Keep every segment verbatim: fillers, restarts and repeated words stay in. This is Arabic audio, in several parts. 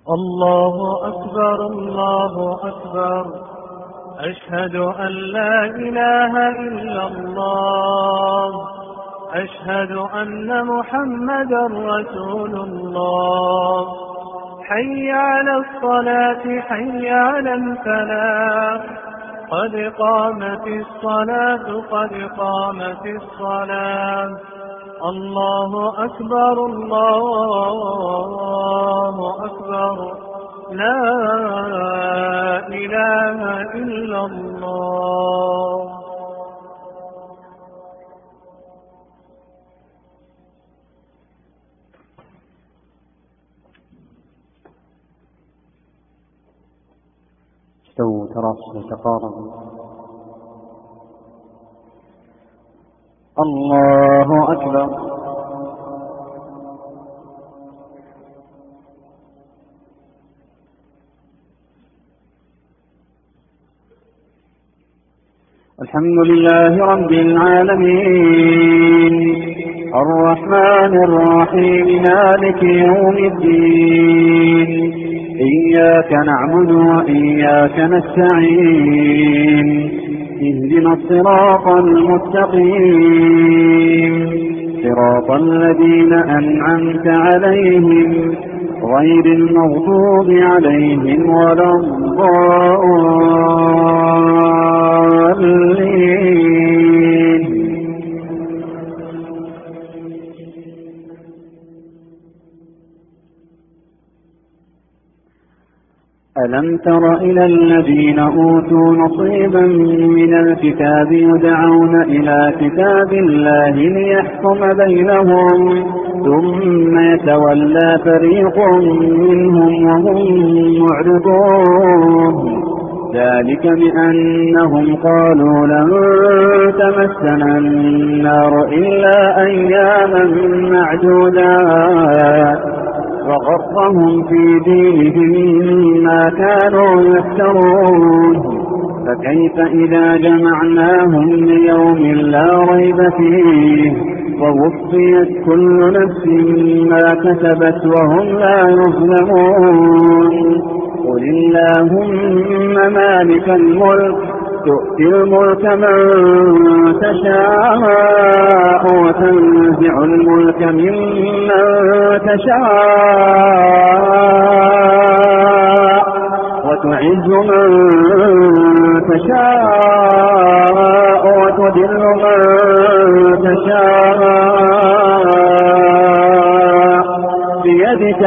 الله أكبر الله أكبر. أشهد أن لا إله إلا الله. أشهد أن محمدا رسول الله. حي على الصلاة حي على الفلاح. قد قامت الصلاة قد قامت الصلاة. الله أكبر الله أكبر. لا إله إلا الله. استووا تراصوا تقاربوا. الله أكبر. الحمد لله رب العالمين الرحمن الرحيم مالك يوم الدين. إياك نعبد وإياك نستعين. اهدنا الصراط المستقيم صراط الذين أنعمت عليهم غير المغضوب عليهم ولا الضالين. ألم تر إلى الذين أوتوا نصيبا من الكتاب يدعون إلى كتاب الله ليحكم بينهم ثم يتولى فريق منهم وهم معرضون. ذلك بأنهم قالوا لن تمسنا النار إلا أياما معدودات وغرهم في دينهم ما كانوا يفترون. فكيف إذا جمعناهم ليوم لا ريب فيه ووفيت كل نفس ما كسبت وهم لا يظلمون. قل اللهم مالك الملك تؤتي الملك من تشاء وتنزع الملك ممن تشاء وتعز من تشاء وتذل من تشاء بيدك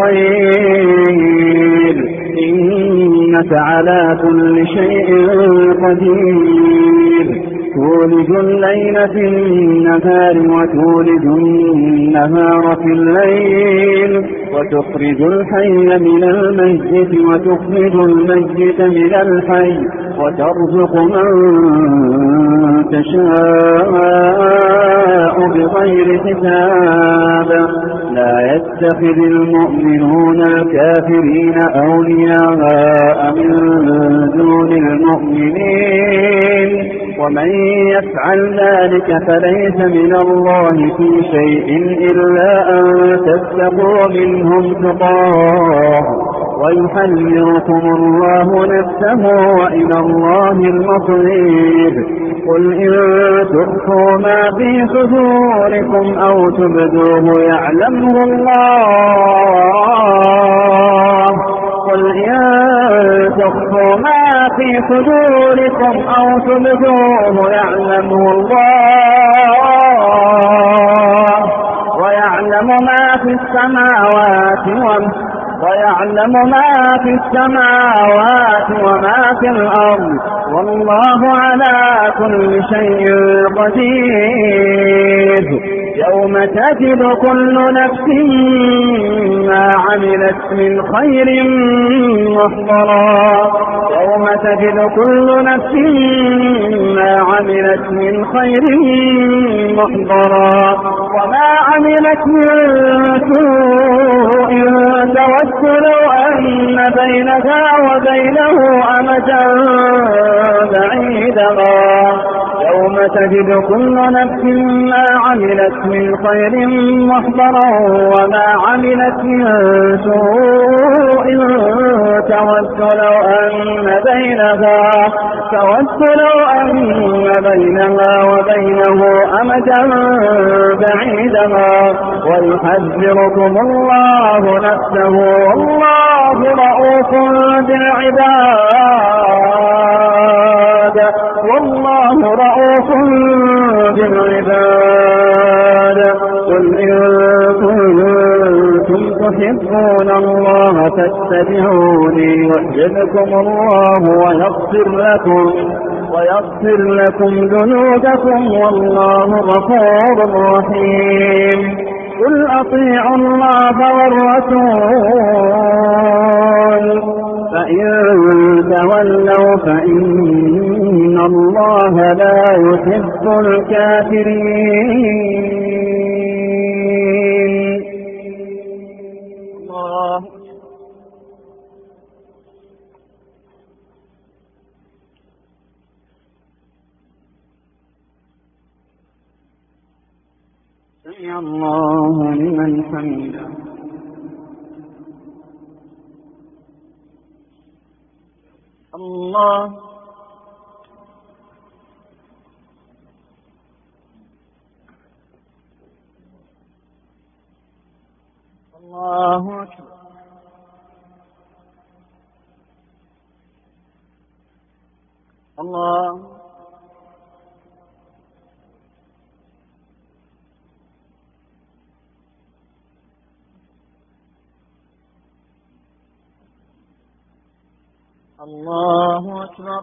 الخير إنك على كل شيء قدير. تولج الليل في النهار وتولج النهار في الليل وتخرج الحي من الميت وتخرج الميت من الحي وترزق من تشاء بغير حساب. لا يتخذ المؤمنون الكافرين أولياء من دون المؤمنين ومن يفعل ذلك فليس من الله في شيء إلا أن تتقوا منهم تقاه ويحذركم الله نفسه وإلى الله المصير. قل إن تخفوا ما في صدوركم أو تبدوه يعلمه الله. قل إن تخفوا ما في صدوركم أو تبدوه يعلمه الله ويعلم ما في السماوات والأرض ويعلم ما في السماوات وما في الأرض والله على كل شيء قدير. يوم تجد كل نفس ما عملت من خير محضرا يوم تجد كل نفس ما عملت من خير محضرا وما عملت من سوء تود لو أن بينها وبينه أمدا بعيدا. يوم تجد كل نفس ما عملت من خير محضرا وما عملت من سوء تود لو أن بينها تود لو أن بينها وبينه أمدا بعيدا ويحذركم الله نفسه والله رؤوف بالعباد والله رؤوف بالعباد قل إن كنتم تحبون الله فاتبعوني يحببكم الله ويغفر لكم ويغفر لكم ذنوبكم والله غفور رحيم قل أطيعوا الله والرسول فإن تولوا فإن الله لا يحب الكافرين. الله سمع الله لمن حمده. الله الله أكبر. الله الله أكبر.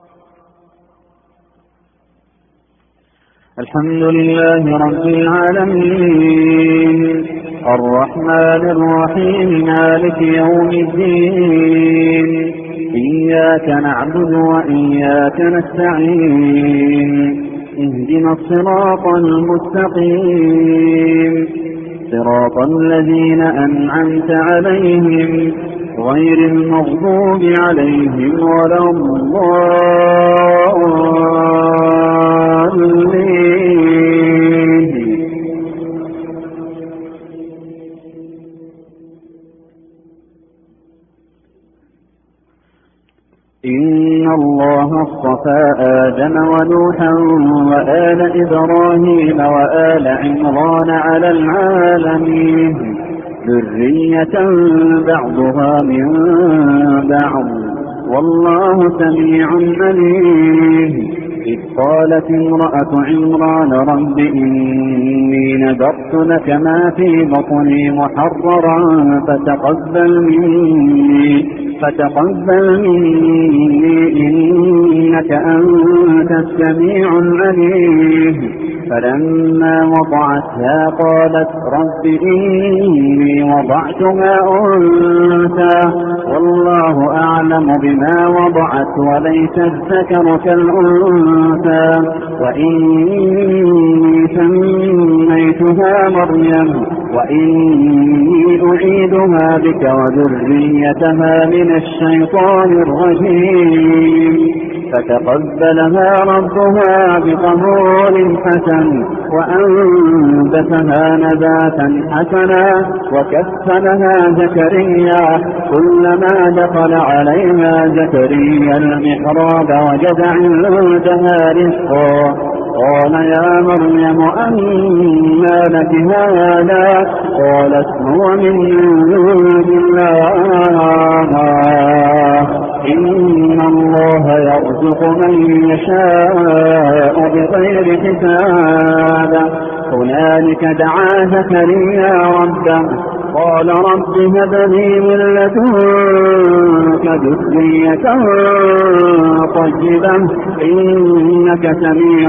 الحمد لله رب العالمين الرحمن الرحيم مالك يوم الدين إياك نعبد وإياك نستعين اهدنا الصراط المستقيم صراط الذين أنعمت عليهم غير المغضوب عليهم ولا الضالين. إن الله اصطفى آدم ونوحا وآل إبراهيم وآل عمران على العالمين ذرية بعضها من بعض والله سميع عليم. إذ قالت امرأة عمران رب إني نذرت لك ما في بطني محررا فتقبل مني فتقبل مني إنك أنت السميع العليم. فلما وضعتها قالت رب إني وضعتها أنثى والله أعلم بما وضعت وليس الذكر كالأنثى وإني سميتها مريم وإني أعيدها بك وذريتها من الشيطان الرجيم. فتقبلها ربها بقبول حسن وأنبتها نباتا حسنا وكفلها زكريا كلما دخل عليها زكريا المحراب وجد عندها رزقا قال يا مريم أنى لك هذا قالت هو من عند الله إن الله يرزق من يشاء بغير حساب. هنالك دعا زكريا ربه قال رب هب لي من لدنك ذرية طيبة إنك سميع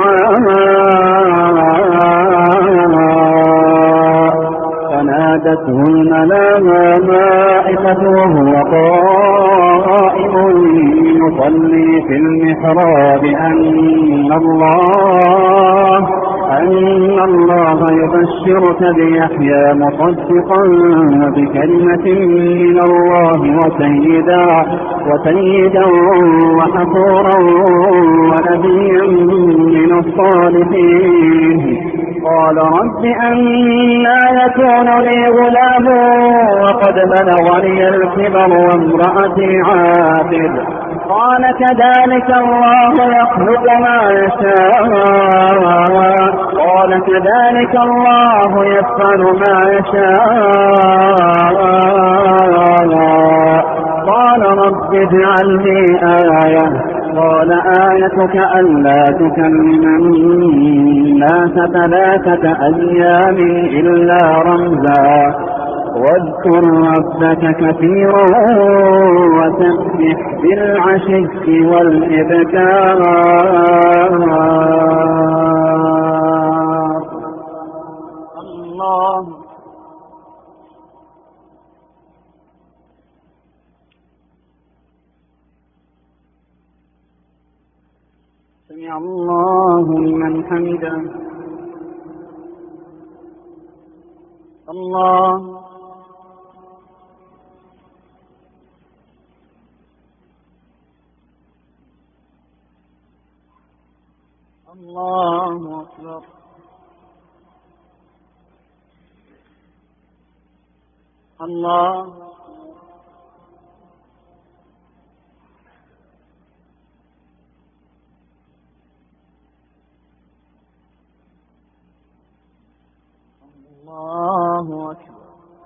الدعاء. فنادته الملائكة وهو قائم يصلي في المحراب أن الله أن الله يبشرك بيحيى مصدقا بكلمة من الله وسيدا وسيدا وحصورا ونبيا من الصالحين. قال رب أنى يكون لي غلام وقد بلغني الكبر وامرأتي عاقر. قال كذلك الله يخلق ما يشاء قال كذلك الله يفعل ما يشاء. قال رب اجعل لي آية. قال آيتك ألا تكلم الناس ثلاثة أيام إلا رمزا واذكر ربك كثيرا وسبح بالعشي والإبكار. الله سمع الله لمن حمده. الله الله أكبر. الله الله أكبر.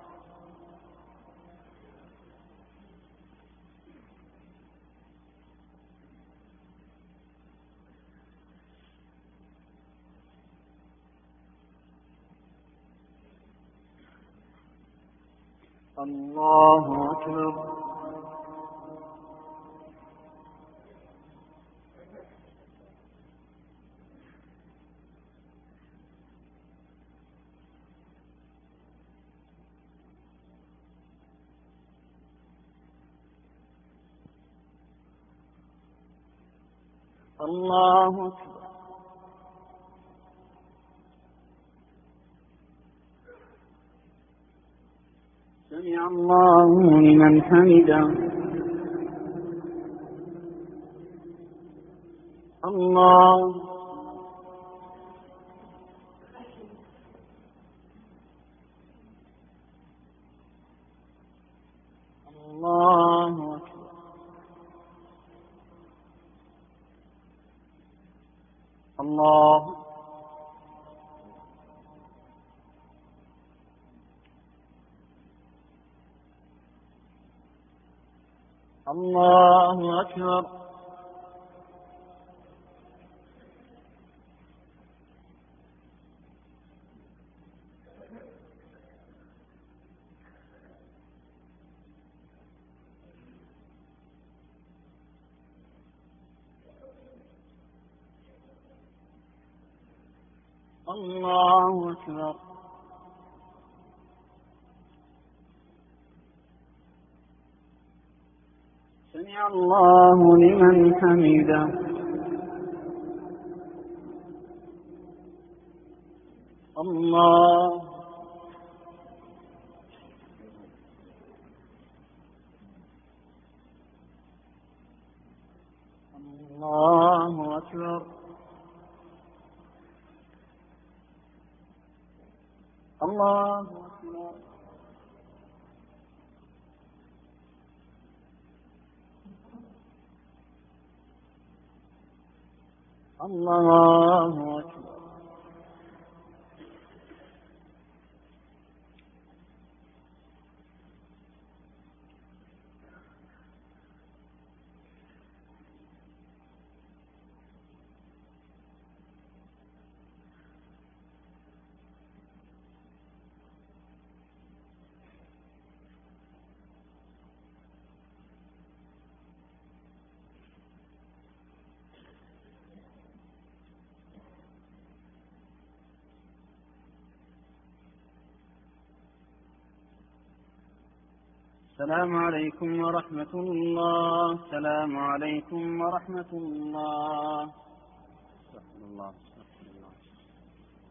الله أكبر. الله أكبر. سمع الله لمن حمده. الله الله أكبر. الله الله أكبر. الله أكبر. سمع الله لمن حمده. الله الله أكبر. الله أكبر. الله أكبر. السلام عليكم ورحمة الله. السلام عليكم ورحمة الله. استغفر الله استغفر الله.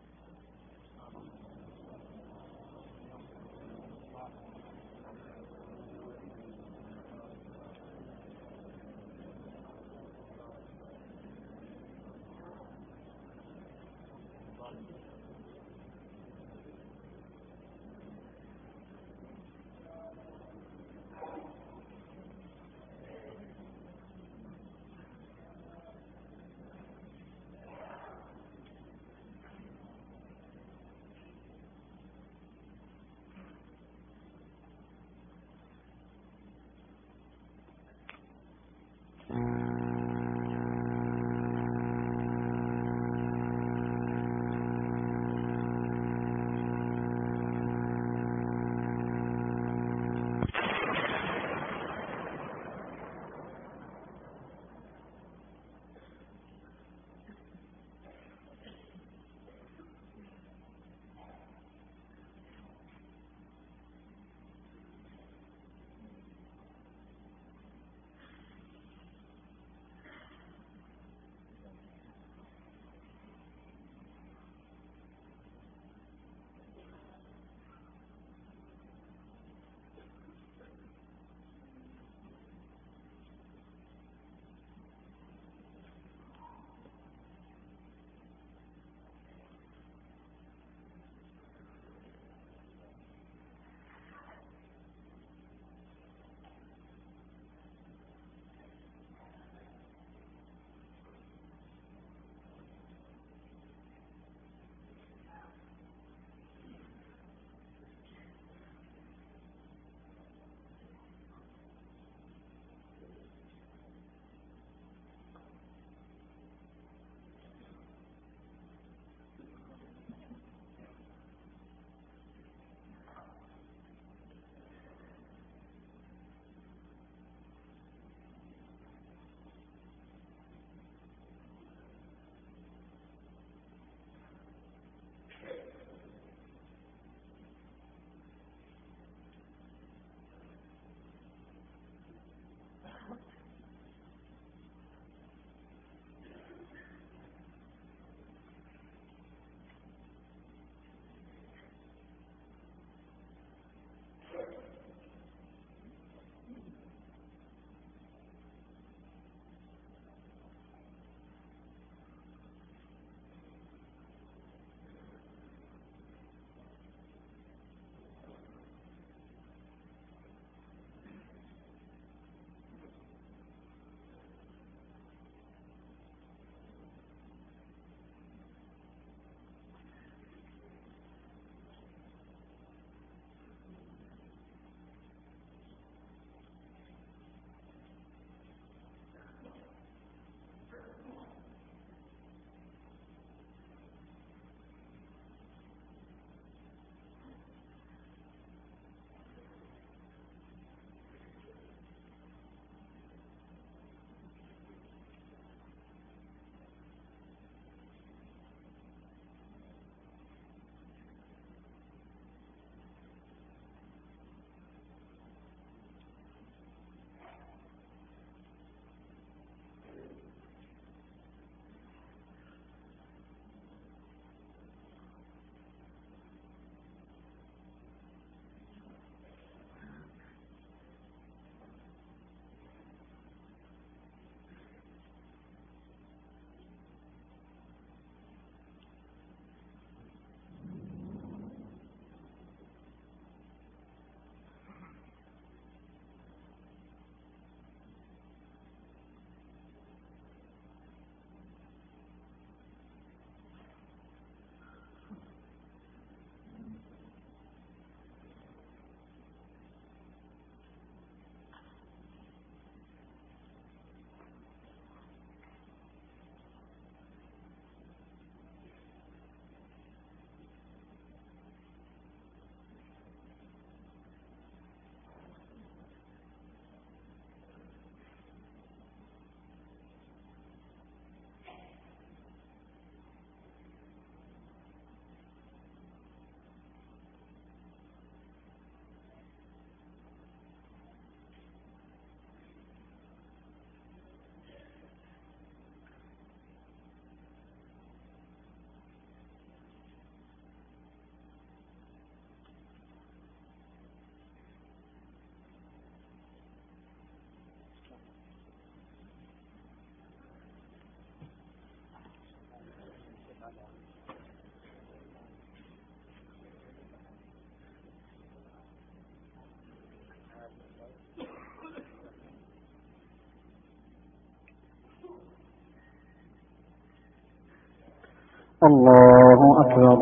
الله أكبر.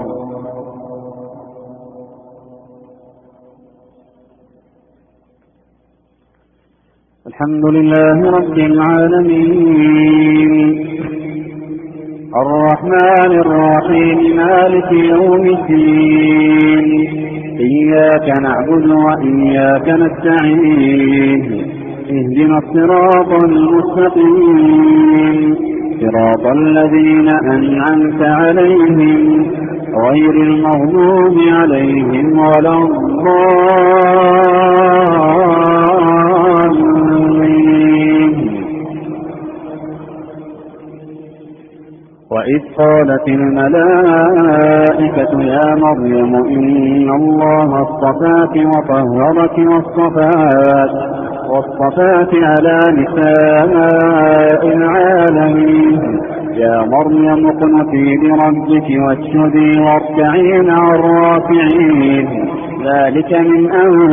الحمد لله رب العالمين الرحمن الرحيم مالك يوم الدين إياك نعبد وإياك نستعين اهدنا الصراط المستقيم صراط الذين أنعمت عليهم غير المغضوب عليهم ولا الضالين. وإذ قالت الملائكة يا مريم إن الله اصطفاك وطهرك واصطفاك واصطفاك على نساء العالمين يا مريم اقنتي لربك واسجدي واركعي مع الراكعين ذلك من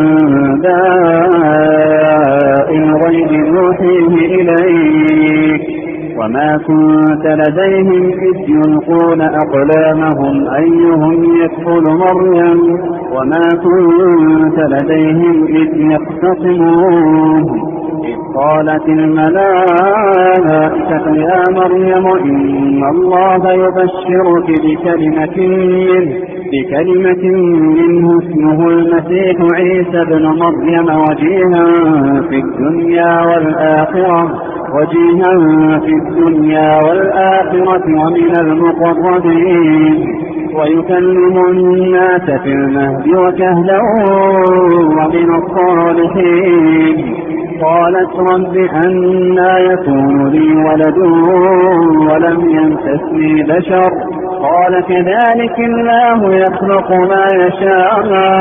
أنباء الغيب نوحيه إليك وما كنت لديهم إذ يلقون أقلامهم أيهم يكفل مريم وما كنت لديهم إذ يختصمون إذ قالت الملائكة يا مريم إن الله يبشرك بكلمة منه بكلمة منه اسمه المسيح عيسى ابن مريم وجيها في الدنيا والآخرة وجيها في الدنيا والآخرة ومن المقربين ويكلم الناس في المهد وكهلا ومن الصالحين. قالت رب أنى يكون لي ولد ولم يمسسني بشر قال كذلك الله يخلق ما يشاء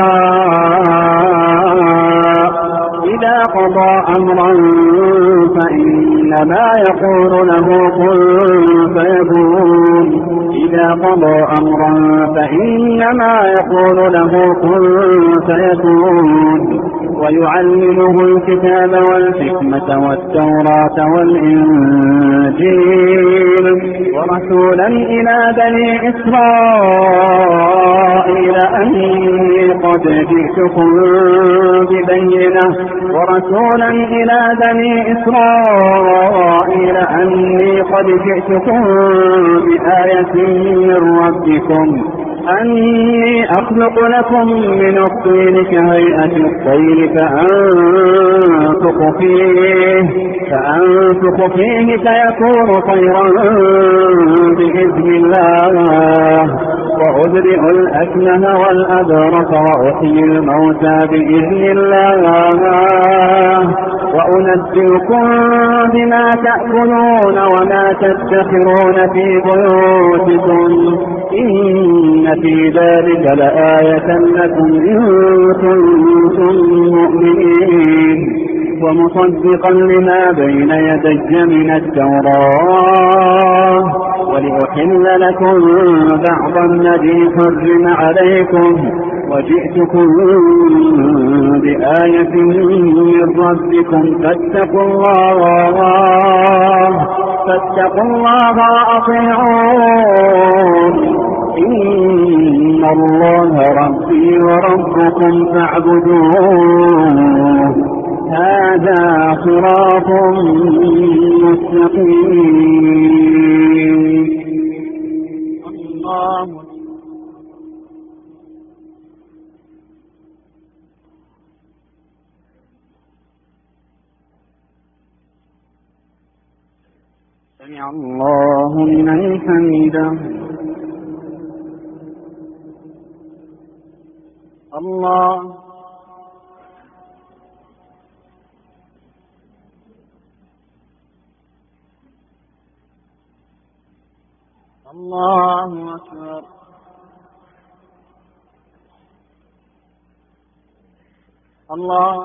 إذا قضى أمرا فإنما يقول له كن فيكون إذا قضى أمرا فإنما يقول له كن فيكون ويعلمه الكتاب والحكمة والتوراة والإنجيل ورسولا إلى بني إسرائيل أني قد جئتكم ببينة ورسولا إلى بني إسرائيل أني قد جئتكم بآية من ربكم أني أخلق لكم من الطين كهيئة الطير فأنفخ فيه فأنفخ فيه فيكون طيرا بإذن الله وأبرئ الأكمه والأبرص وأحيي الموتى بإذن الله وأنبئكم بما تأكلون وما تدخرون في بيوتكم إن في ذلك لآية لكم إن كنتم مؤمنين ومصدقا لما بين يدي من التوراة ولأحل لكم بعض الذي حرم عليكم وجئتكم بآية من ربكم فاتقوا الله فاتقوا الله وأطيعون إن الله ربي وربكم فاعبدوه هذا صراط مستقيم. الله سمع الله لمن حمده. الله الله أكبر. الله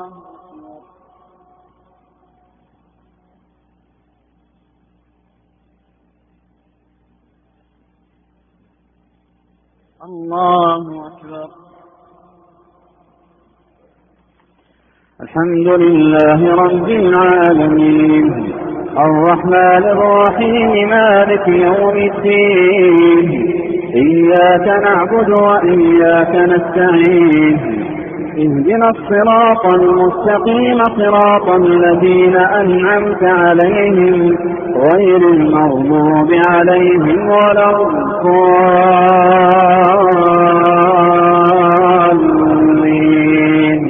الله أكبر. الحمد لله رب العالمين الرحمن الرحيم مالك يوم الدين إياك نعبد وإياك نستعين اهدنا الصراط المستقيم صراط الذين أنعمت عليهم غير المغضوب عليهم ولا الضالين.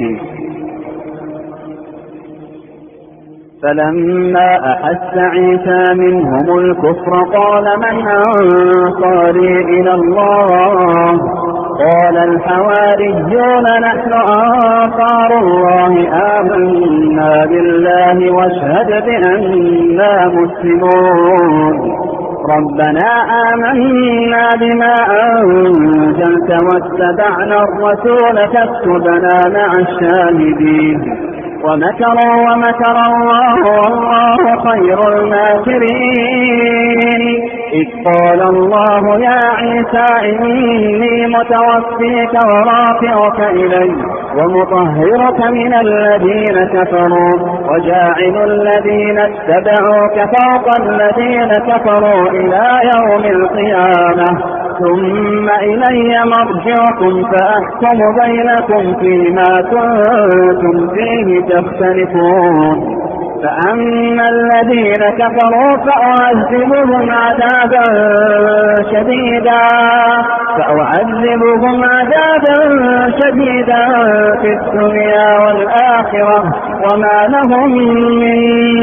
فلما أحس عيسى منهم الكفر قال من أنصاري إلى الله قال الحواريون نحن أنصار الله آمنا بالله واشهد بأننا مسلمون. ربنا آمنا بما أنزلت واتبعنا الرسول فاكتبنا مع الشاهدين. ومكروا ومكر الله والله خير الماكرين. إذ قال الله يا عيسى إني متوفيك ورافعك إلي ومطهرك من الذين كفروا وجاعل الذين اتبعوك فوق الذين كفروا إلى يوم القيامة ثم إلي مرجعكم فأحكم بينكم فيما كنتم فيه تختلفون. فأما الذين كفروا فأعذبهم عذابا شديدا فأعذبهم عذابا شديدا في الدنيا والآخرة وما لهم من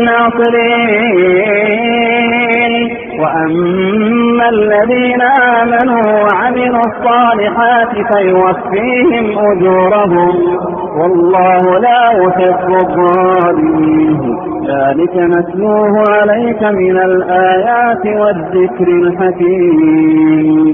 ناصرين. وأما الذين آمنوا وعملوا الصالحات فيوفيهم أجورهم والله لا يحب الظالمين. ذلك نتلوه عليك من الآيات والذكر الحكيم.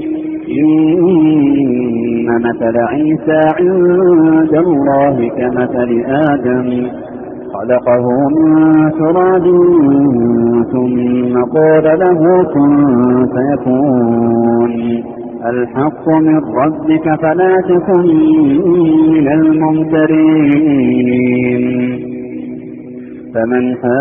إن مثل عيسى عند الله كمثل آدم خلقه من تراب ثم قال له كن فيكون. الحق من ربك فلا تكن من الممترين. فمن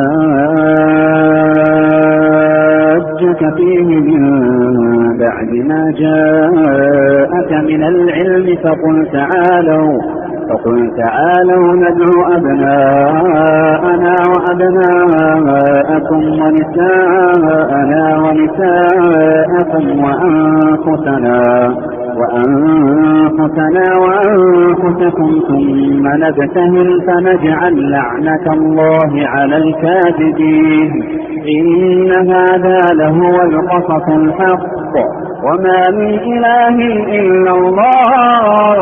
حاجك فيه من بعد ما جاءك من العلم فقل تعالوا فقل تعالوا ندعو أبناءنا وأبناءكم ونساءنا ونساءكم وأنفسنا وأنفسنا وأنفسكم ثم نبتهل فنجعل لعنة الله على الكاذبين. إن هذا لهو القصص الحق وما من إله إلا الله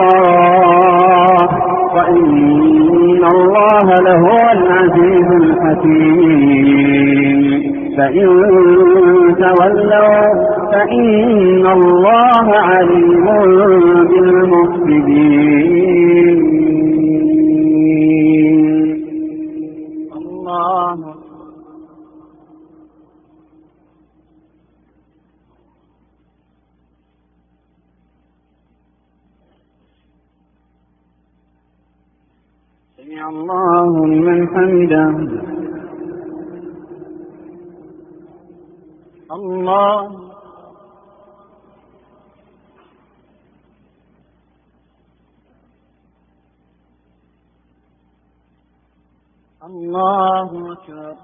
وإن الله لهو العزيز الحكيم. فإن تولوا فإن الله عليم بالمفسدين. الله سمع الله لمن حمده. الله الله أكبر.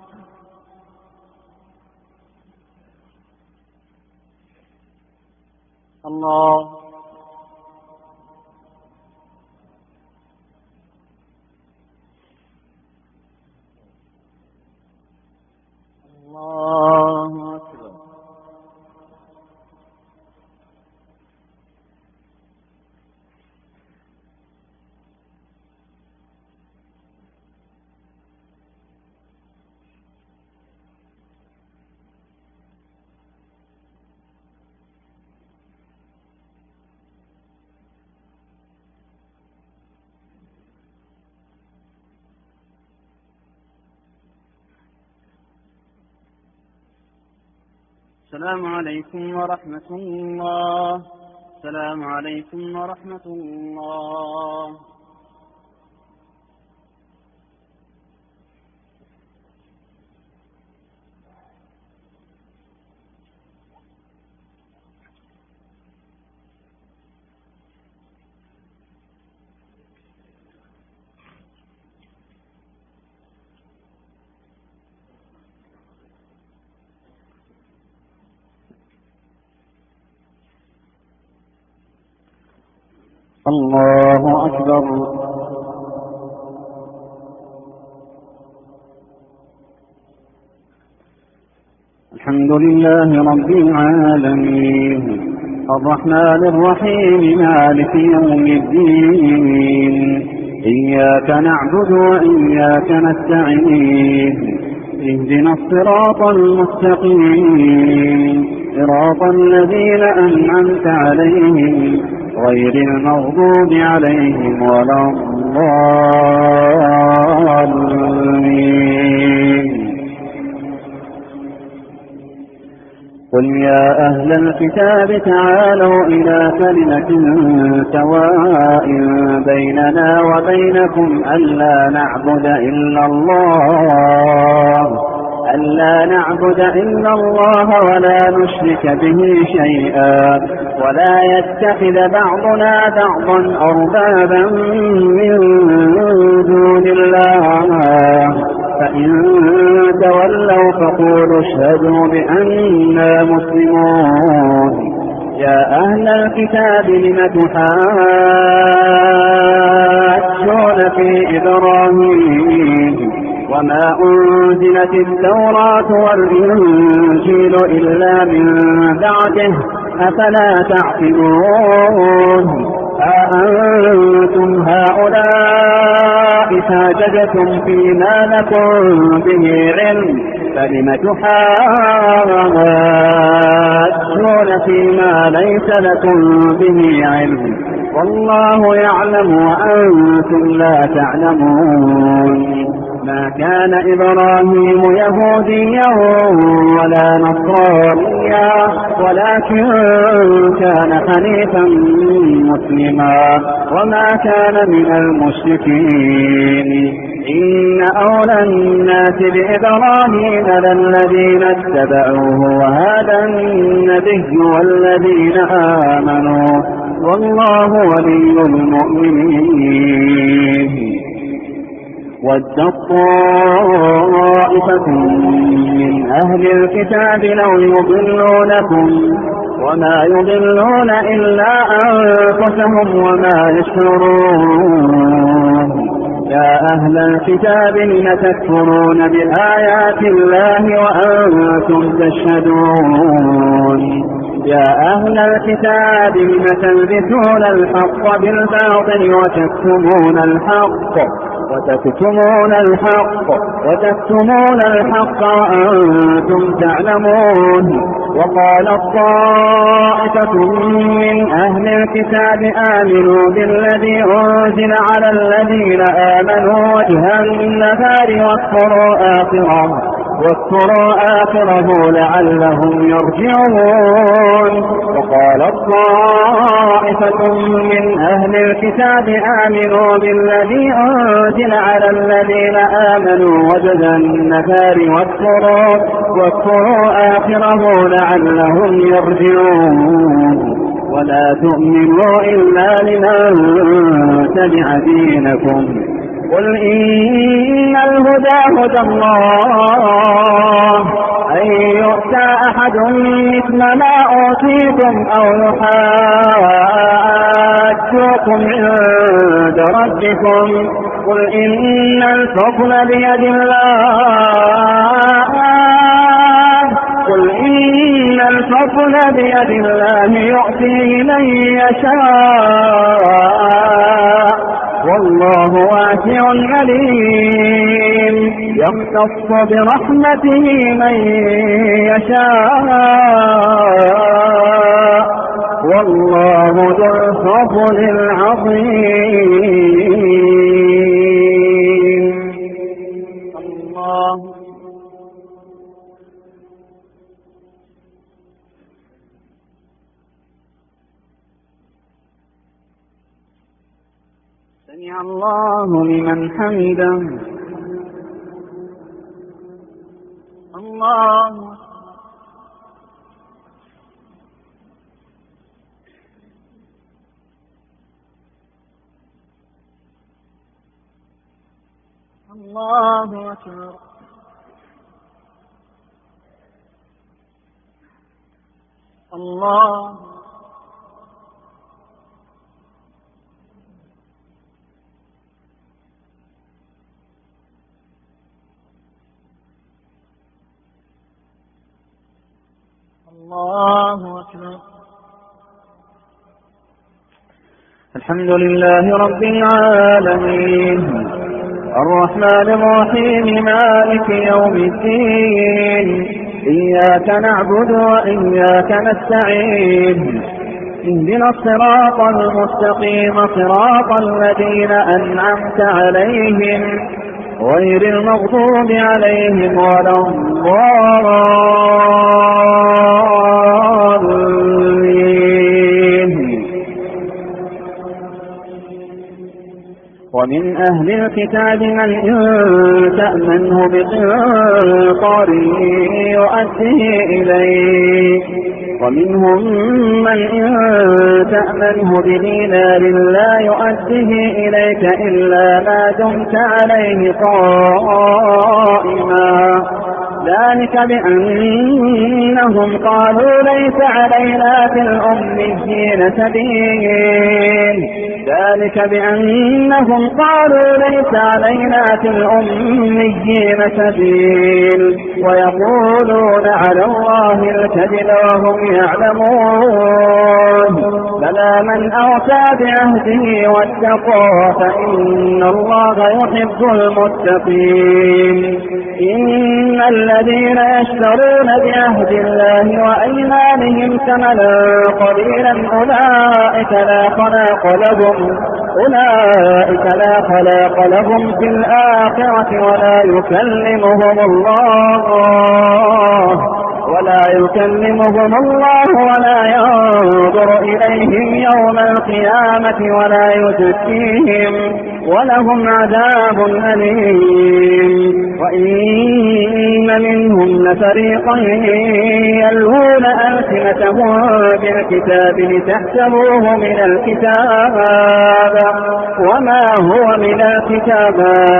الله الله أكبر. السلام عليكم ورحمة الله. السلام عليكم ورحمة الله. الله أكبر. الحمد لله رب العالمين الرحمن الرحيم مالك يوم الدين إياك نعبد وإياك نستعين اهدنا الصراط المستقيم صراط الذين أنعمت عليهم غير المغضوب عليهم ولا الضالين. قل يا أهل الكتاب تعالوا إلى كلمة سواء بيننا وبينكم ألا نعبد إلا الله ألا نعبد إلا الله ولا نشرك به شيئا ولا يتخذ بعضنا بعضا أربابا من دون الله فإن تولوا فقولوا اشهدوا بأننا مسلمون. يا أهل الكتاب لم تحاجون في إبراهيم وما أنزلت التوراة والإنجيل إلا من بعده أفلا تعقلون. أأنتم هؤلاء حاججتم فيما لكم به علم فلم تحاجون فيما ليس لكم به علم والله يعلم وأنتم لا تعلمون. ما كان إبراهيم يهوديا ولا نصرانيا ولكن كان حنيفا مسلما وما كان من المشركين. إن أولى الناس بإبراهيم للذين اتبعوه وهذا النبي والذين آمنوا والله ولي المؤمنين. ودت طائفة من أهل الكتاب لو يضلونكم وما يضلون إلا أنفسهم وما يشعرون. يا أهل الكتاب لم تكفرون بآيات الله وأنتم تشهدون. يا أهل الكتاب لم تلبسون الحق بالباطل وتكتمون الحق وتكتمون الحق وتكتمون الحق وأنتم تعلمون. وقالت طائفة من أهل الكتاب آمنوا بالذي أنزل على الذين آمنوا وجه النهار واكفروا آخره واذكروا آخره لعلهم يرجعون. وقالت طائفة من أهل الكتاب آمنوا بالذي أنزل على الذين آمنوا وجه النهار واذكروا واذكروا آخره لعلهم يرجعون. ولا تؤمنوا إلا لمن تبع دينكم. قل إن الهدى هدى الله أن يؤتى أحد مثل ما أوتيتم أو يحاجوكم عند ربكم. قل إن الفضل بيد الله قل إن الفضل بيد الله يؤتيه من يشاء والله واسع عليم. يختص برحمته من يشاء والله ذو الفضل العظيم. الله سمع الله لمن حمده. الله الله أكبر. الله الله أكبر. الحمد لله رب العالمين الرحمن الرحيم مالك يوم الدين إياك نعبد وإياك نستعين اهدنا الصراط المستقيم صراط الذين أنعمت عليهم غير المغضوب عليهم ولا الضالين. ومن أهل الكتاب من إن تأمنه بقنطار يؤديه إليك ومنهم من إن تأمنه بدينار لا يؤديه إليك إلا ما دمت عليه قائما ذلك بأنهم قالوا ليس علينا في الأميين سبيل ذلك بأنهم قالوا ليس علينا في الأميين سبيل ويقولون على الله الكذب وهم يعلمون بلى من أوفى بعهده واتقى فإن الله يحب المتقين. إن الذين يشترون بعهد الله وأيمانهم ثمنا قليلا أولئك لا خلاق لهم أولئك لا خلاق لهم في الآخرة ولا يكلمهم الله ولا يكلمهم الله ولا ينظر إليهم يوم القيامة ولا يزكيهم ولهم عذاب أليم. وإن منهم لفريقا يلوون ألسنتهم بالكتاب لتحسبوه من الكتاب وما هو من الكتاب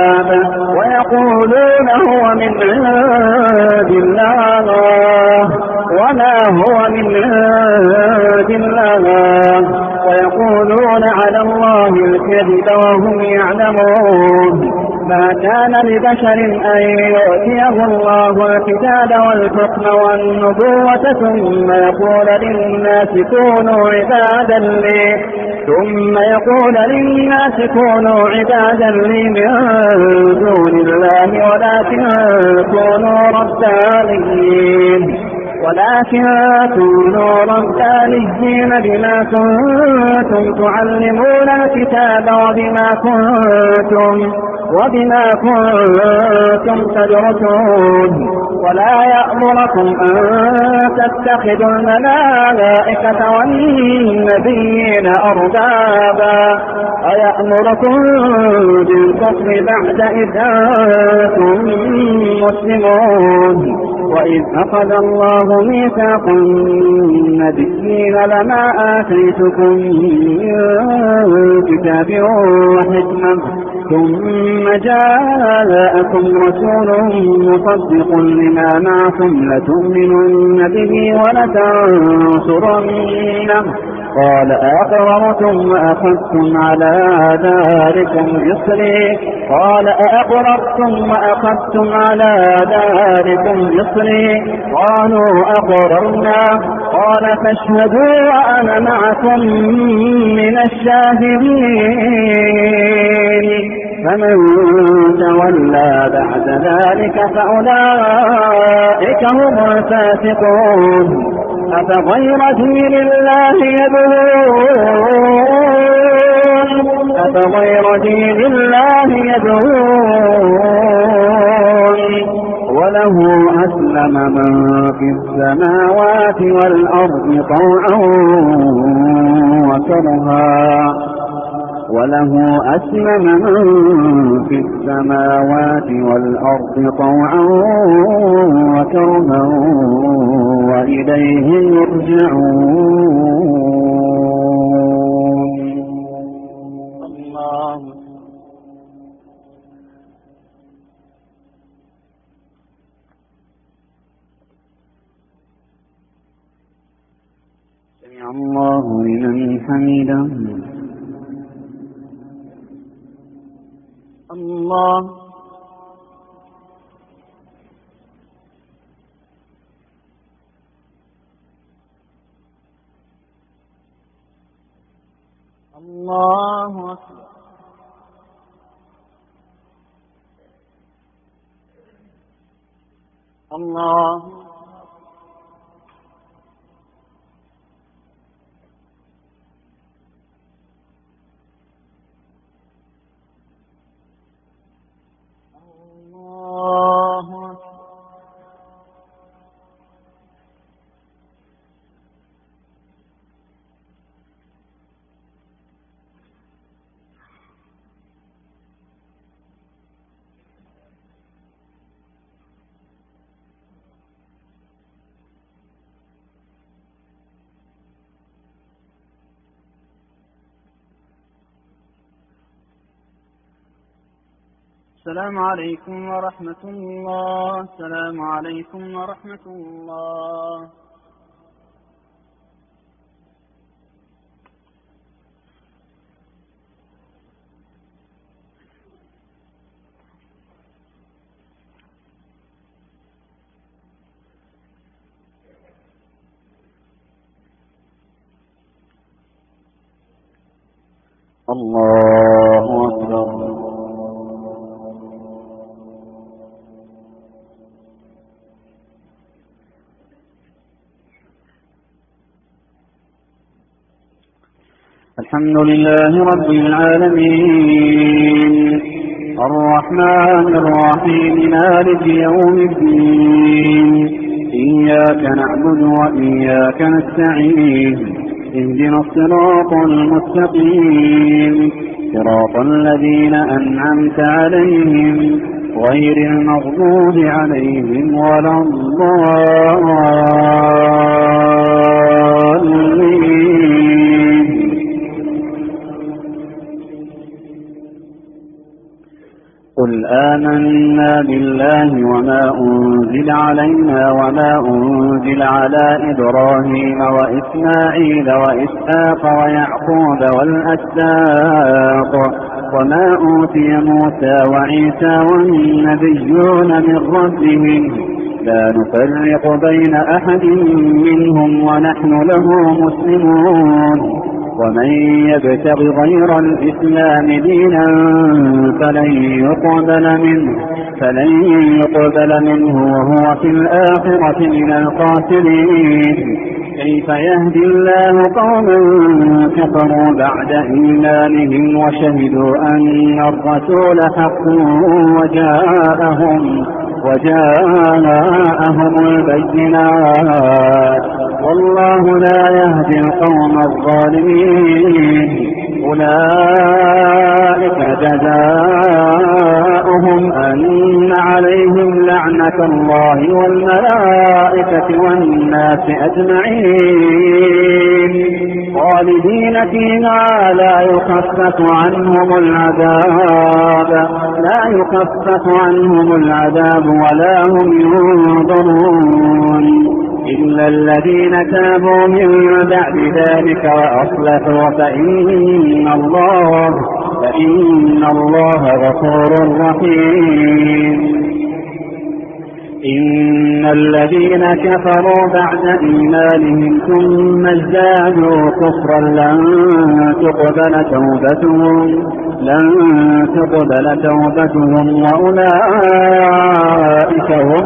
ويقولون هو من عند الله وما هو من عند الله ويقولون على الله الكذب وهم يعلمون. ما كان لبشر أن يؤتيه الله الكتاب والحكم والنبوة ثم يقول للناس كونوا عبادا لي ثم يقول للناس كونوا عبادا لي من دون الله ولكن كونوا ربانيين ولكن كونوا ربانيين بما كنتم تعلمون الكتاب وبما كنتم وبما كنتم تدرسون. ولا يأمركم أن تتخذوا الملائكة والنبيين أربابا أيأمركم بالكفر بعد إذ أنتم مسلمون. وإذ أخذ الله ميثاق النبيين لما آتيتكم من كتاب وحكمة ثم جاءكم رسول مصدق لما معكم لتؤمنن به ولتنصرنه قال أأقررتم وأخذتم على ذلكم إصري قال أأقررتم وأخذتم على ذلكم إصري قالوا أقررنا قال فاشهدوا وأنا معكم من الشاهدين. فمن تولى بعد ذلك فأولئك هم الفاسقون. أفغير دين الله يبغون أفغير دين الله يبغون وله أسلم من في السماوات والأرض طوعا وكرها وله أسلم من في السماوات والأرض طوعا وكرها وإليه يرجعون. الله سمع الله لمن حمده. الله الله أكبر. الله الله أكبر. السلام عليكم ورحمة الله. السلام عليكم ورحمة الله. الله أكبر. الحمد لله رب العالمين الرحمن الرحيم مالك يوم الدين إياك نعبد وإياك نستعين اهدنا الصراط المستقيم صراط الذين أنعمت عليهم غير المغضوب عليهم ولا الضالين. قل آمنا بالله وما أنزل علينا وما أنزل على إبراهيم وإسماعيل وإسحاق ويعقوب والأسباط وما أوتي موسى وعيسى والنبيون من ربهم لا نفرق بين أحد منهم ونحن له مسلمون ومن يبتغ غير الإسلام دينا فلن يقبل منه فلن يقبل منه وهو في الآخرة من الخاسرين. كيف يهدي الله قوما كفروا بعد إيمانهم وشهدوا أن الرسول حق وجاءهم وجاءهم البينات والله لا يهدي القوم الظالمين. أولئك جزاؤهم أن عليهم لعنة الله والملائكة والناس أجمعين خالدين فيها لا يخفف عنهم العذاب لا يخفف عنهم العذاب ولا هم ينظرون إلا الذين تابوا من بعد ذلك وأصلحوا فإن الله فإن الله غفور رحيم. إن الذين كفروا بعد إيمانهم ثم ازدادوا كفرا لن تقبل توبتهم لن تقبل توبتهم وأولئك هم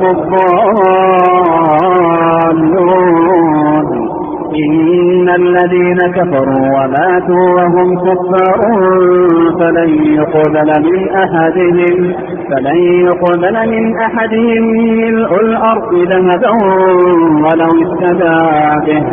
الضالون. إن الذين كفروا وماتوا وهم كفار فلن يقبل من أحدهم فلن يقبل من أحدهم ملء الأرض ذهبا ولو افتدى به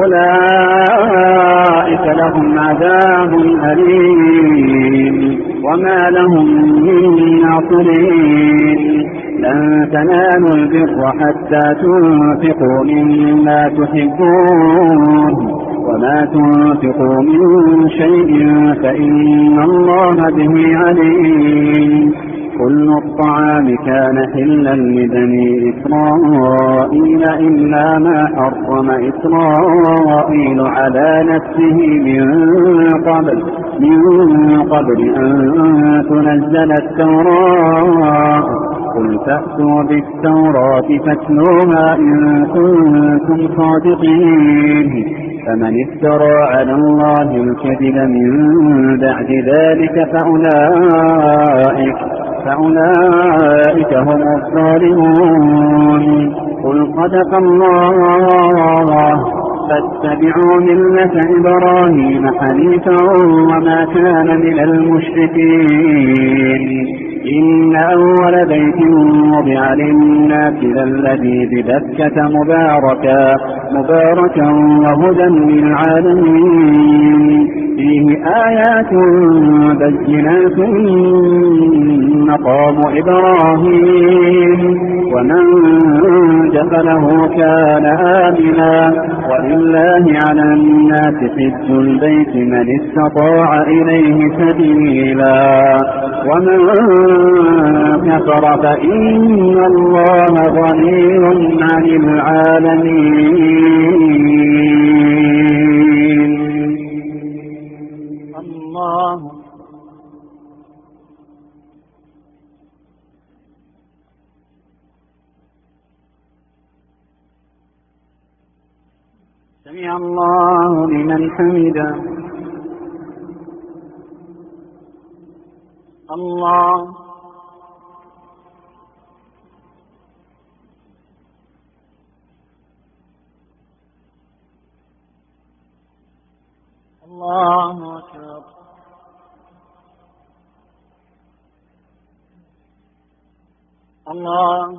أولئك لهم عذاب أليم وما لهم من ناصرين. لن تنالوا البر حتى تنفقوا مما تحبون وما تنفقوا من شيء فإن الله به عليم. كل الطعام كان حلا لبني إسرائيل إلا ما حرم إسرائيل على نفسه من قبل من قبل أن تنزل التوراة. قل فأتوا بالتوراة فاتلوها إن كنتم صادقين فمن افترى على الله الكذب من بعد ذلك فأولئك, فأولئك هم الظالمون. قل صدق الله فاتبعوا ملة إبراهيم حنيفا وما كان من المشركين. إن أول بيت وضع للناس للذي ببكة مباركا, مباركا وهدى للعالمين. فيه آيات بينات مقام إبراهيم ومن دخله كان آمنا. ولله على الناس حج البيت من استطاع إليه سبيلا ومن كفر فإن الله غني عن العالمين. الله سمع الله لمن حمده. الله الله أكبر. الله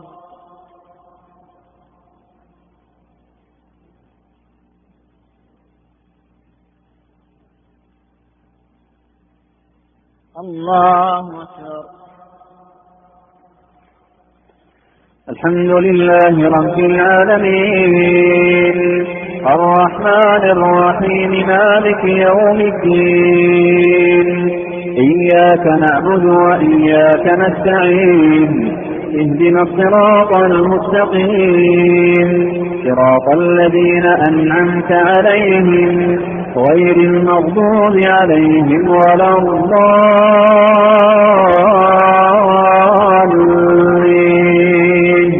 الله أكبر. الحمد لله رب العالمين الرحمن الرحيم مالك يوم الدين. إياك نعبد وإياك نستعين. اهدنا الصراط المستقيم صراط الذين أنعمت عليهم غير المغضوب عليهم ولا الضالين.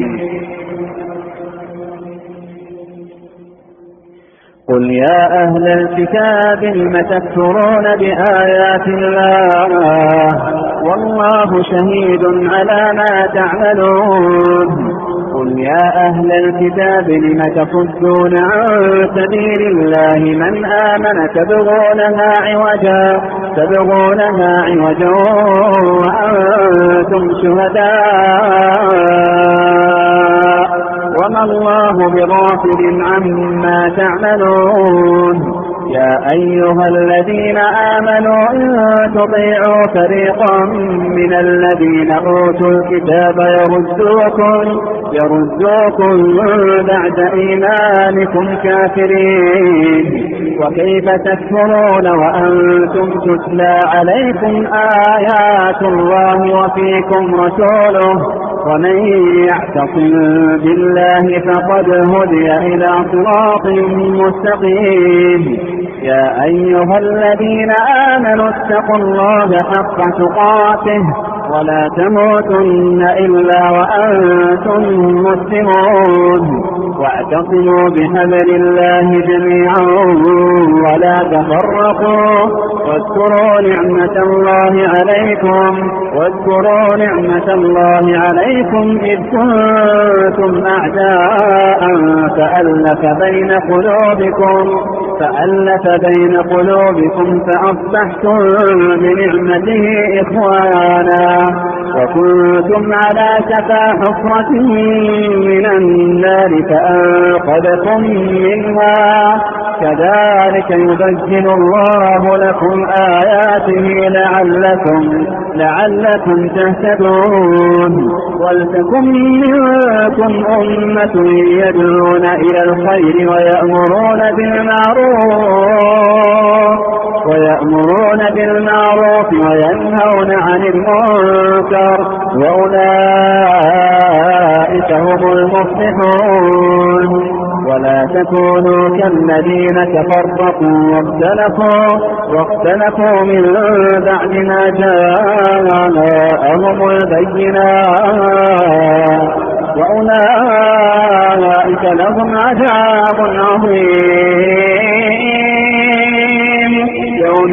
قل يا أهل الكتاب لم تكفرون بآيات الله والله شهيد على ما تعملون. قل يا أهل الكتاب لم تصدون عن سبيل الله من آمن تبغونها عوجا, تبغونها عوجا وأنتم شهداء وما الله بغافل عما تعملون. يا أيها الذين آمنوا إن تطيعوا فريقا من الذين أوتوا الكتاب يردوكم, يردوكم بعد إيمانكم كافرين. وكيف تكفرون وأنتم تتلى عليكم آيات الله وفيكم رسوله ومن يعتصم بالله فقد هدي إلى صراط مستقيم. يا أيها الذين آمنوا اتقوا الله حق تقاته ولا تموتن إلا وأنتم مسلمون. واعتصموا بحبل الله جميعا ولا تفرقوا. واذكروا نعمة الله عليكم واذكروا نعمة الله عليكم إذ كنتم أعداء فألف بين قلوبكم فألف بين قلوبكم فأصبحتم بنعمته إخوانا وكنتم على شفا حفرة من النار فأنقذكم منها. كذلك يبين الله لكم آياته لعلكم, لعلكم تهتدون. ولتكن منكم أمة يدعون إلى الخير ويأمرون بالمعروف ويأمرون بالمعروف وينهون عن المنكر وأولئك هم المفلحون. ولا تكونوا كالذين تفرقوا واختلفوا واختلفوا من بعد ما جاءهم البينات وأولئك لهم عذاب عظيم.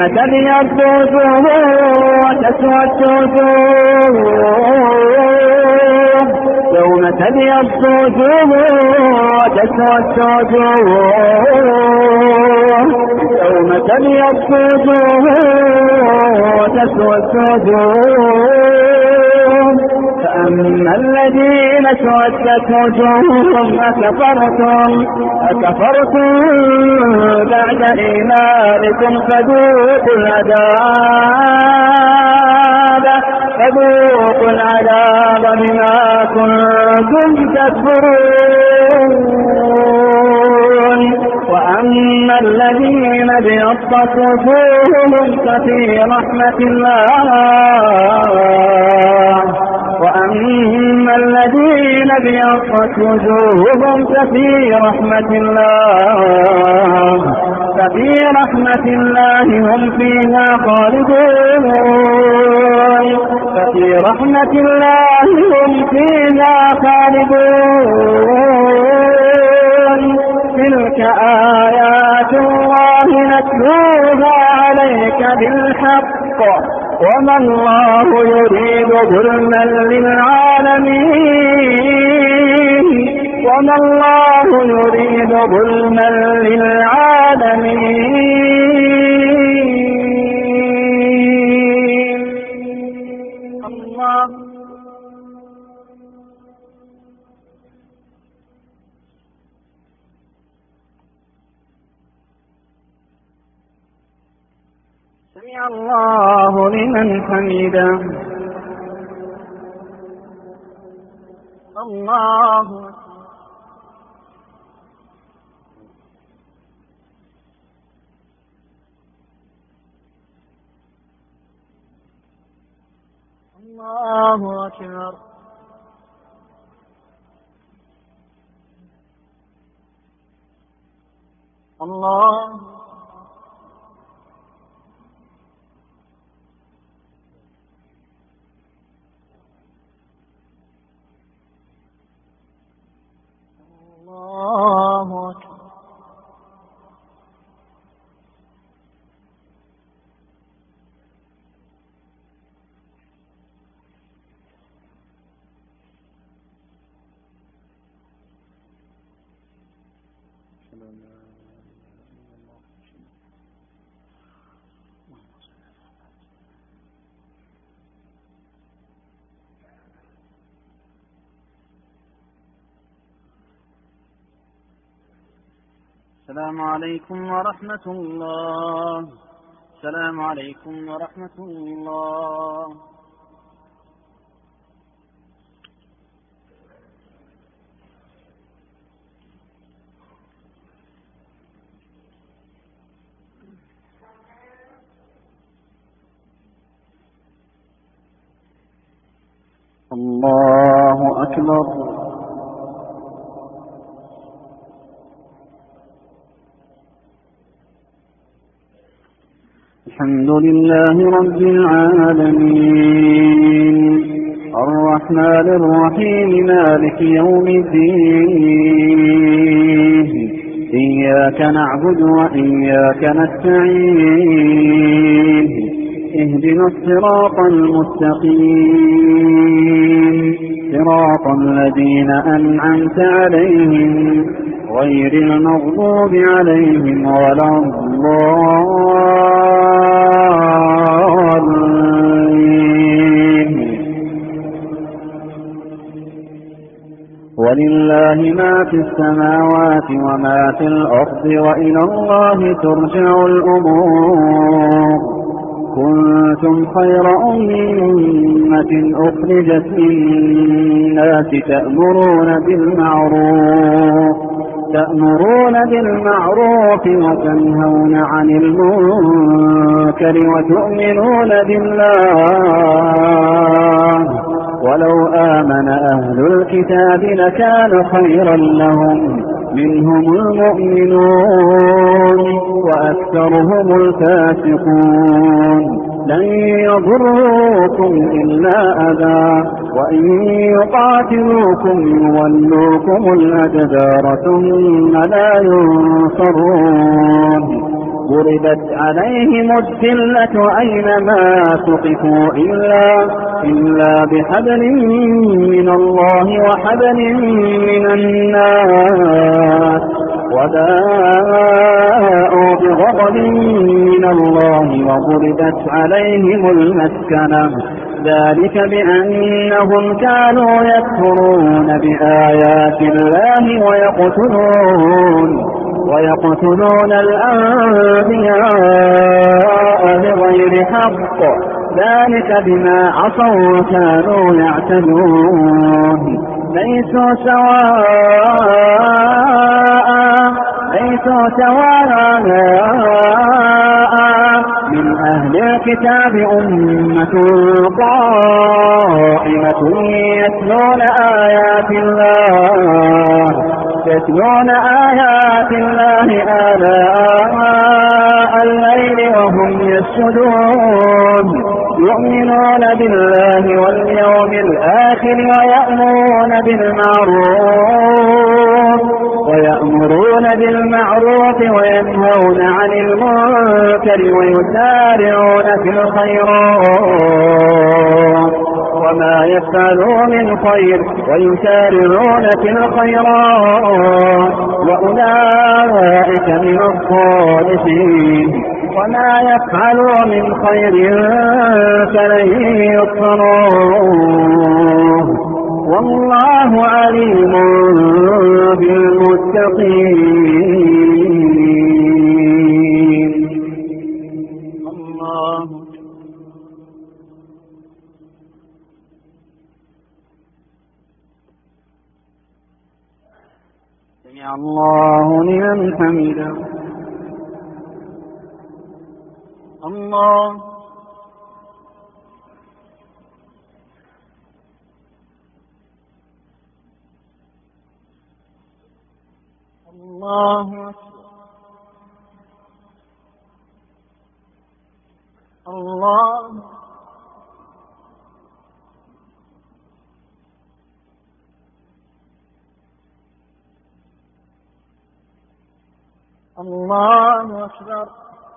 تبيض وجوه وتسود وجوه يوم تبيض وجوه وتسود وجوه يوم تبيض وجوه وتسود وجوه فأما الذين اسودت وجوههم أكفرتم أكفرتم بعد إيمانكم فذوقوا العذاب فذوقوا العذاب بما كنتم تكفرون وأما الذين ابيضت وجوههم ففي رحمة الله وأما الذين ابيضت وجوههم ففي رحمة الله ففي رحمة الله هم فيها خالدون ففي رحمة الله هم فيها خالدون تلك آيات الله نتلوها عليك بالحق وما الله يريد ظلما للعالمين وما الله يريد ظلما للعالمين. الله سمع الله لمن حمده. الله الله أكبر. الله الله أكبر. السلام عليكم ورحمة الله. السلام عليكم ورحمة الله. الله أكبر. الحمد لله رب العالمين الرحمن الرحيم مالك يوم الدين إياك نعبد وإياك نستعين اهدنا الصراط المستقيم صراط الذين أنعمت عليهم غير المغضوب عليهم ولا الضالين. ولله ما في السماوات وما في الأرض وإلى الله ترجع الأمور. كنتم خير أمة أخرجت للناس تأمرون بالمعروف تأمرون بالمعروف وتنهون عن المنكر وتؤمنون بالله ولو آمن أهل الكتاب لكان خيرا لهم منهم المؤمنون وأكثرهم الفاسقون. لن يضروكم إلا أذى وإن يقاتلوكم يولوكم الأدبار ثم لا ينصرون. ضربت عليهم الذلة أينما ثقفوا إلا, إلا بحبل من الله وحبل من الناس وباءوا بغضب من الله وضربت عليهم المسكنة ذلك بأنهم كانوا يكفرون بآيات الله ويقتلون ويقتلون الأنبياء بغير حق ذلك بما عصوا وكانوا يعتدون ليسوا سواء ليسوا سواء من أهل الكتاب أمة قائمة يتلون آيات الله يتلون آيات الله آلاء الليل وهم يسجدون يؤمنون بالله واليوم الآخر ويأمرون بالمعروف ويأمرون بالمعروف وينهون عن المنكر ويسارعون في الخيرات وما يفعلوا من خير ويسارعون في الخيرات وأولئك من الصالحين وما يفعلوا من خير فلن يكفروه والله عليم بالمتقين. الله سمع الله لمن حمده. الله الله الله الله أكبر.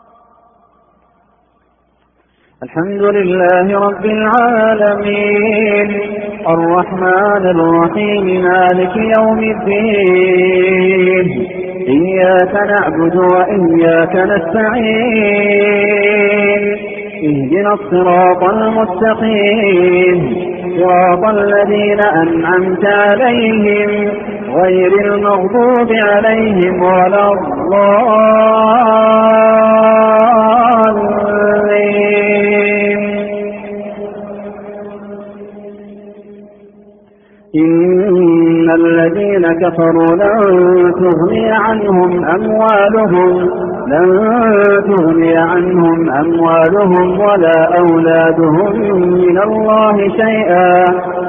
الحمد لله رب العالمين الرحمن الرحيم مالك يوم الدين إياك نعبد وإياك نستعين اهدنا الصراط المستقيم صراط الذين أنعمت عليهم غير المغضوب عليهم ولا الضالين. إن الذين كفروا لن تغني عنهم أموالهم لن تغني عنهم أموالهم ولا أولادهم من الله شيئا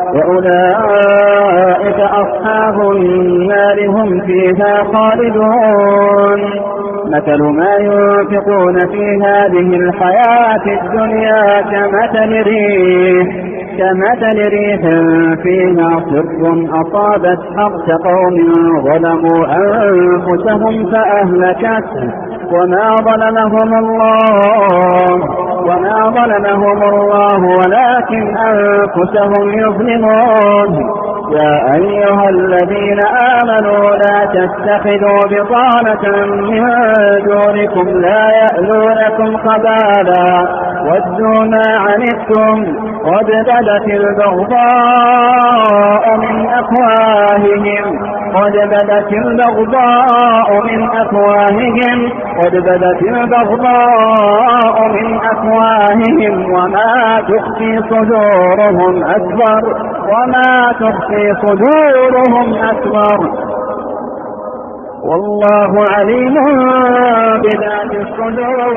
وأولئك أصحاب النار هم فيها خالدون. مثل ما ينفقون في هذه الحياة الدنيا كمثل ريح كمثل ريح فيها صر أصابت حرث قوم ظلموا أنفسهم فأهلكته وما ظلمهم الله وما ظلمهم الله ولكن أنفسهم يظلمون. يا أيها الذين آمنوا لا تتخذوا بطانة من دونكم لا يألونكم خبالا ودوا ما عنتم قد بدت البغضاء من أفواههم قد بدت البغضاء من أفواههم قد بدت البغضاء من أفواههم وما تخفي صدورهم أكبر وما تخفي صدورهم أكبر والله عليم بذات الصدور.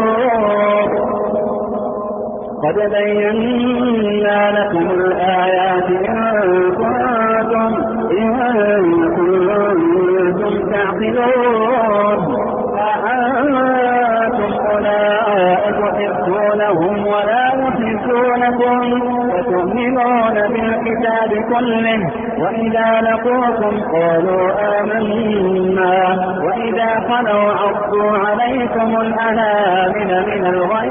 قد بينا لكم الآيات إن كنتم إن كنتم تعقلون. أأنتم أولئك تحبونهم ولا يحبونكم تؤمنون بالكتاب كله وإذا لقوكم قالوا آمنا وإذا خلوا عضوا عليكم الأنامل من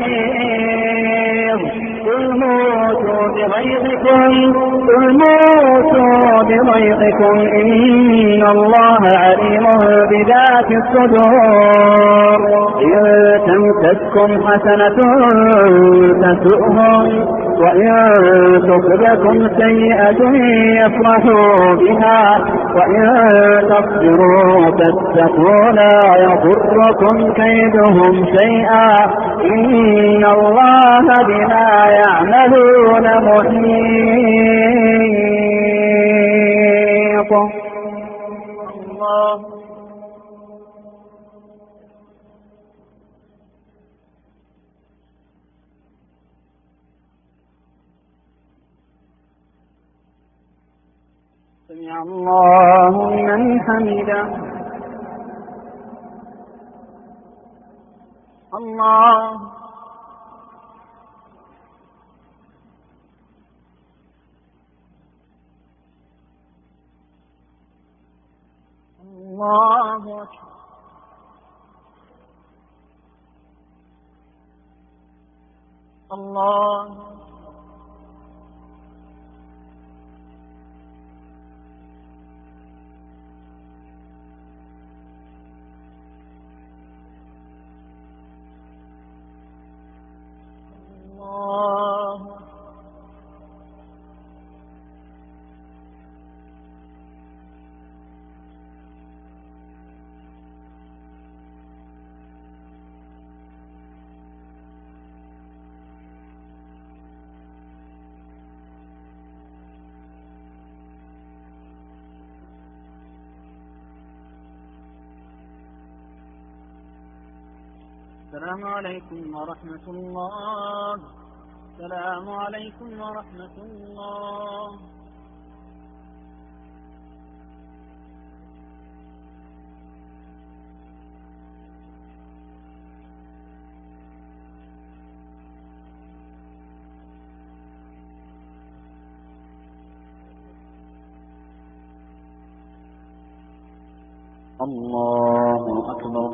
الغيظ قل موتوا بغيظكم قل موتوا بغيظكم إن الله عليم بذات الصدور إن تمسككم حسنة تسؤهم وإن تصبكم سيئة يفرحوا بها وإن تصبروا وتتقوا لا يضركم كيدهم شيئا إن الله بما يعملون محيط. الله سمع الله لمن حمده. الله الله أكبر. الله الله السلام عليكم ورحمة الله. السلام عليكم ورحمة الله. الله أكبر.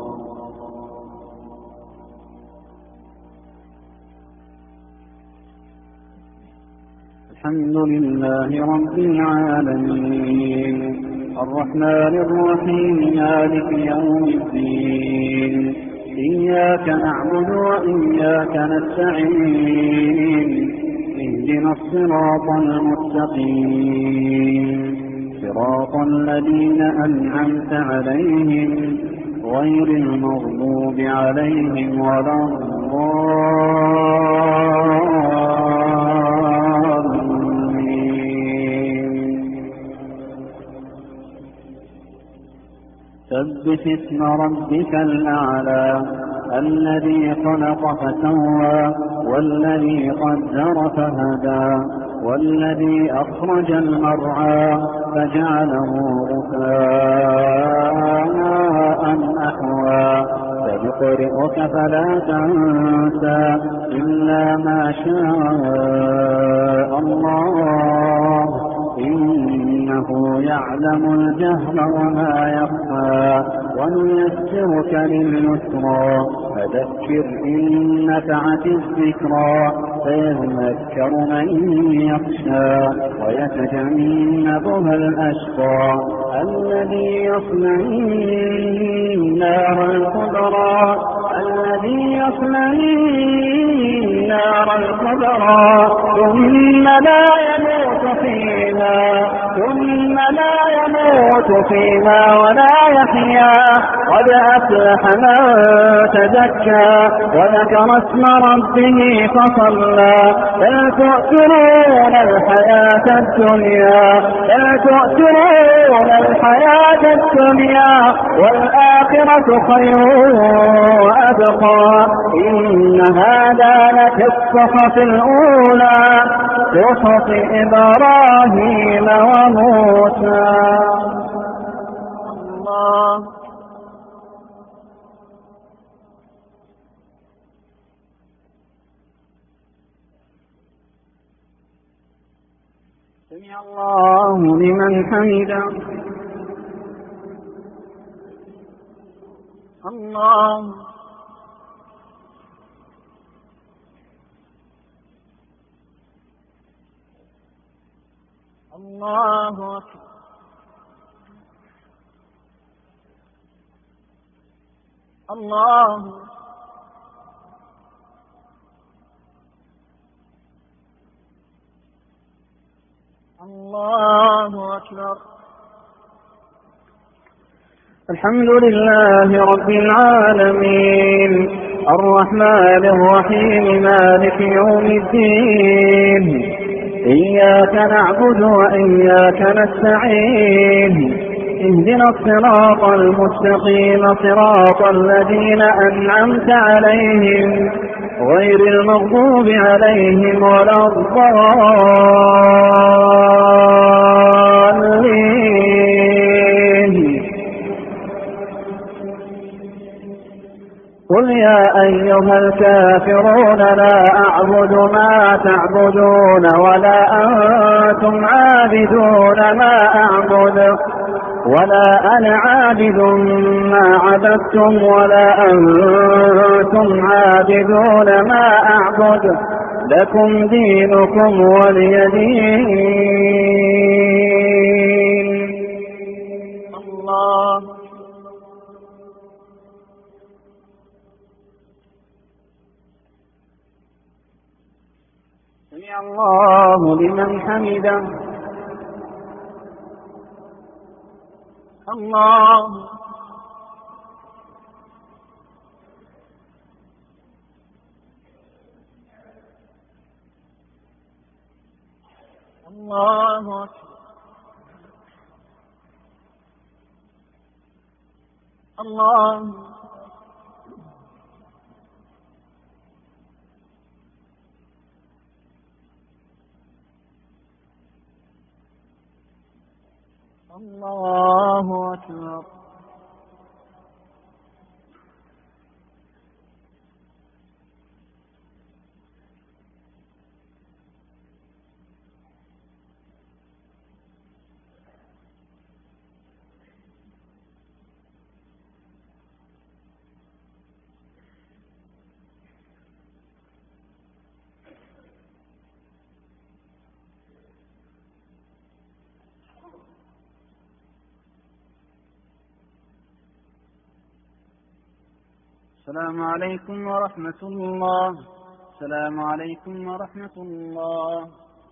الحمد لله رب العالمين الرحمن الرحيم مالك يوم الدين إياك نعبد وإياك نستعين اهدنا الصراط المستقيم صراط الذين أنعمت عليهم غير المغضوب عليهم ولا الضالين. سبح اسم ربك الأعلى الذي خلق فسوى والذي قدر فهدى والذي أخرج المرعى فجعله غثاء أحوى سنقرئك فلا تنسى إلا ما شاء الله إنه يعلم الجهر وما يخفى ونيسرك لليسرى فذكر إن نفعت الذكرى سيذكر من يخشى ويتجنبها الأشقى الذي يصلى النار الكبرى الذي يصلى النار الكبرى ثم لا يموت فيها ثم لا يموت فيها ولا يحيا قد أفلح من تزكى وذكر اسم ربه فصلى بل تؤثرون الحياة الدنيا بل تؤثرون الحياة الدنيا والآخرة خير وأبقى إن هذا لفي الصحف الأولى صحف إبراهيم وموسى. الله سمع الله لمن حمده. الله الله أكبر. الله الله أكبر. الحمد لله رب العالمين الرحمن الرحيم مالك يوم الدين إياك نعبد وإياك نستعين اهدنا الصراط المستقيم صراط الذين أنعمت عليهم غير المغضوب عليهم ولا الضالين. قل يا أيها الكافرون لا أعبد ما تعبدون ولا أنتم عابدون ما أعبد ولا أنا عابد ما عبدتم ولا أنتم عابدون ما أعبد لكم دينكم ولي دين. الله سمع الله لمن حمده. الله الله أكبر. الله الله أكبر. السلام عليكم ورحمة الله. السلام عليكم ورحمة الله.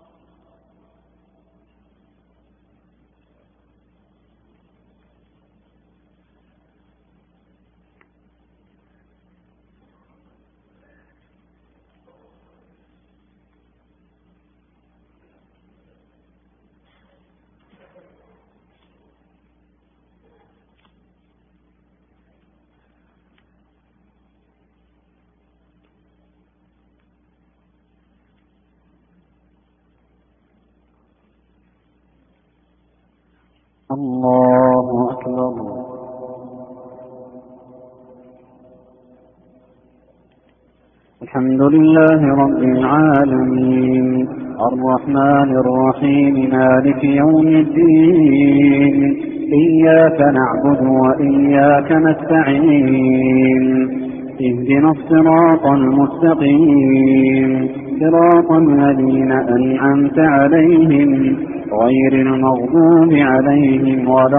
الله أكبر. الحمد لله رب العالمين الرحمن الرحيم مالك يوم الدين إياك نعبد وإياك نستعين اهدنا الصراط المستقيم صراط الذين أنعمت عليهم غير المغضوب عليهم ولا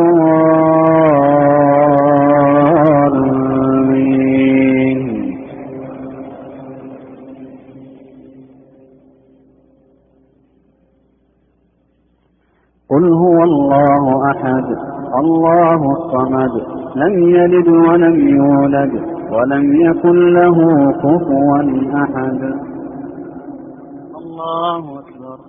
الضالين. قل هو الله أحد الله الصمد لم يلد ولم يولد ولم يكن له كفوا أحد. الله أكبر.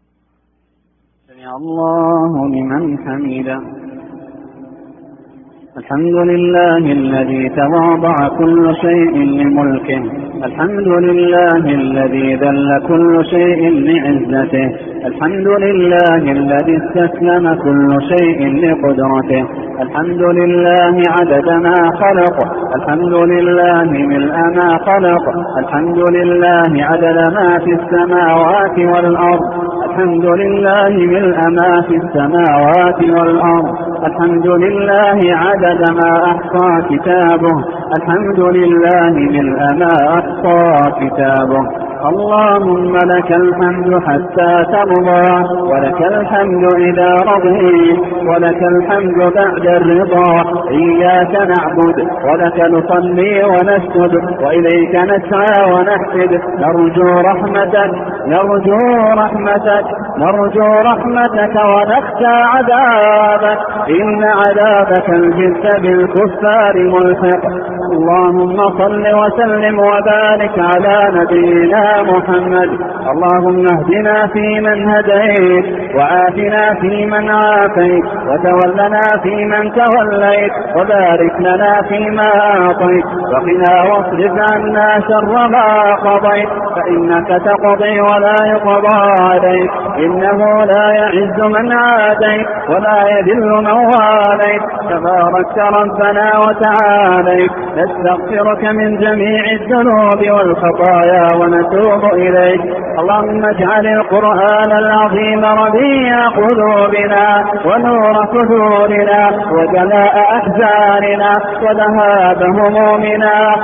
سمع الله لمن حمده. الحمد لله الذي تواضع كل شيء لملكه، الحمد لله الذي ذل كل شيء لعزته، الحمد لله الذي استسلم كل شيء لقدرته، الحمد لله عدد ما خلق، الحمد لله ملء ما خلق، الحمد لله عدد ما في السماوات والأرض، الحمد لله ملء ما في السماوات والأرض، الحمد لله عدد ما أحصى كتابه، الحمد لله ملء ما أحصى كتابه. اللهم لك الحمد حتى ترضى، ولك الحمد إذا رضيت، ولك الحمد بعد الرضا. إياك نعبد ولك نصلي ونسجد، وإليك نسعى ونحفد. نرجو رحمتك نرجو رحمتك نرجو رحمتك ونخشى عذابك، إن عذابك الجد بالكفار ملحق. اللهم صل وسلم وبارك على نبينا محمد. اللهم اهدنا فيمن هديت، وعافنا فيمن عافيت، وتولنا فيمن توليت، وبارك لنا فيما أعطيت، وقنا واصرف عنا شر ما قضيت، فإنك تقضي ولا يقضى عليك، إنه لا يعز من عاديت ولا يذل من واليت، تباركت ربنا وتعاليت. نستغفرك من جميع الذنوب والخطايا ونتوب إليك. اللهم اجعل القرآن العظيم ربيع قلوبنا ونور صدورنا وجلاء أحزاننا وذهاب همومنا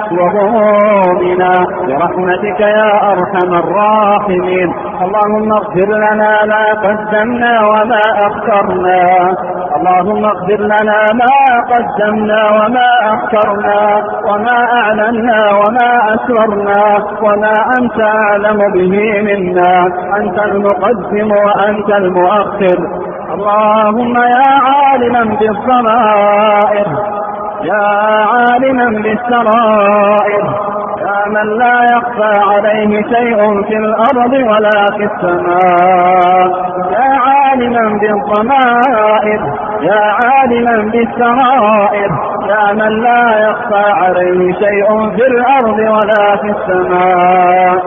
وغمومنا برحمتك يا أرحم الراحمين. اللهم اغفر لنا ما قدمنا وما أخرنا اللهم اغفر لنا ما قدمنا وما أخرنا وما أعلنا وما أسررنا وما أنت أعلم به منا. أنت المقدم وأنت المؤخر. اللهم يا عالما بالضمائر، يا عالما بالسرائر، يا من لا يخفى عليه شيء في الأرض ولا في السماء، يا عالما بالضمائر، يا عالما بالسرائر، يا من لا يخفى عليه شيء في الأرض ولا في السماء.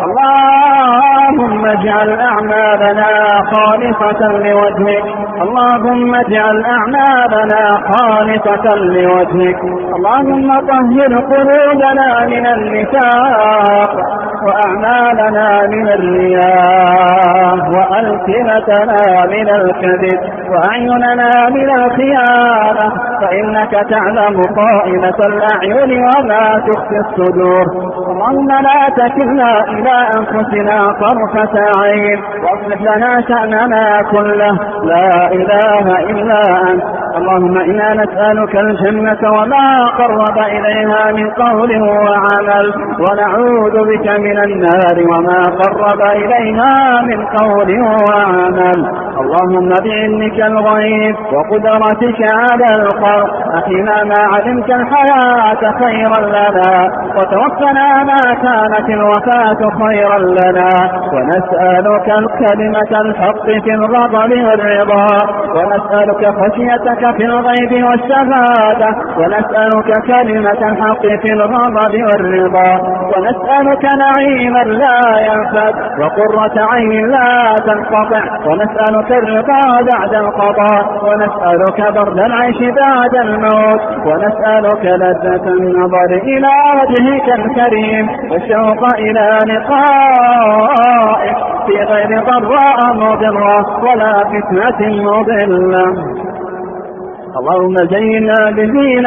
اللهم اجعل أعمالنا خالصة لوجهك، اللهم اجعل أعمالنا خالصة لوجهك. اللهم طهر قلوبنا من النفاق، وأعمالنا من الرياء، وألسنتنا من الكذب، وأعيننا من الخيانة، فإنك تعلم خائنة الأعين وما تخفي الصدور. اللهم لا تكلنا إلى أنفسنا طرفة عين، واصلح لنا شأننا كله، لا إله إلا أنت. اللهم إنا نسألك الجنة وما قرب إليها من قول وعمل، ونعوذ بك من النار وما قرب إليها من قول وعمل. اللهم بعلمك الغيب وقدرتك على الخلق أحينا ما علمت الحياة خيرا لنا، وتوفنا ما كانت الوفاة خيرا لنا، ونسألك الكلمة الحق في الغضب والرضا، ونسألك خشيتك في الغيب والشهادة، ونسألك كلمة الحق في الغضب والرضا، ونسألك نعيما لا ينفد وقرة عين لا تنقطع، ونسألك الرضا بعد القضاء، ونسألك برد العيش بعد الموت، ونسألك لذة النظر إلى وجهك الكريم والشوق إلى لقائك في غير ضراء مضرة ولا فتنة مضلة. اللهم زينا بزينة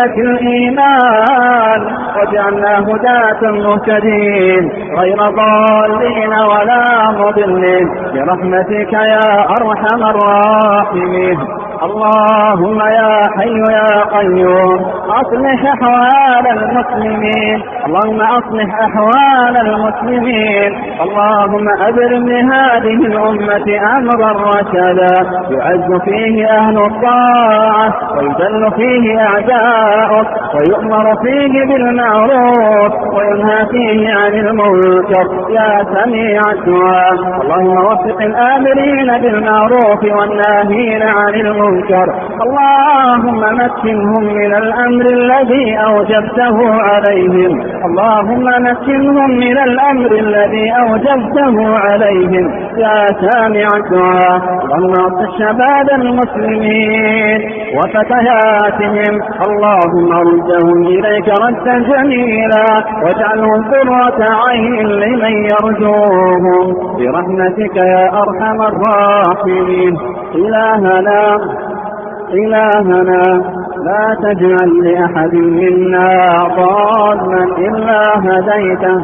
الإيمان واجعلنا هداة مهتدين غير ضالين ولا مضلين برحمتك يا أرحم الراحمين. اللهم يا حي يا قيوم أصلح أحوال المسلمين، اللهم أصلح أحوال المسلمين. اللهم أبرم لهذه الأمة أمرا رشدا يعز فيه أهل الطاعة ويذل فيه أعداؤك، ويؤمر فيه بالمعروف وينهى فيه عن المنكر يا سميع الدعاء. اللهم وفق الآمرين بالمعروف والناهين عن المنكر المنكر. اللهم مكنهم من الأمر الذي أوجبته عليهم اللهم مكنهم من الأمر الذي أوجبته عليهم يا سامع الدعاء. اللهم اغفر شباب المسلمين وفتياتهم اللهم ردهم إليك ردا جميلا واجعلهم قرة عين لمن يرجوهم برحمتك يا أرحم الراحمين. إلهنا إلهنا لا تجعل لأحد منا ضالا إلا هديته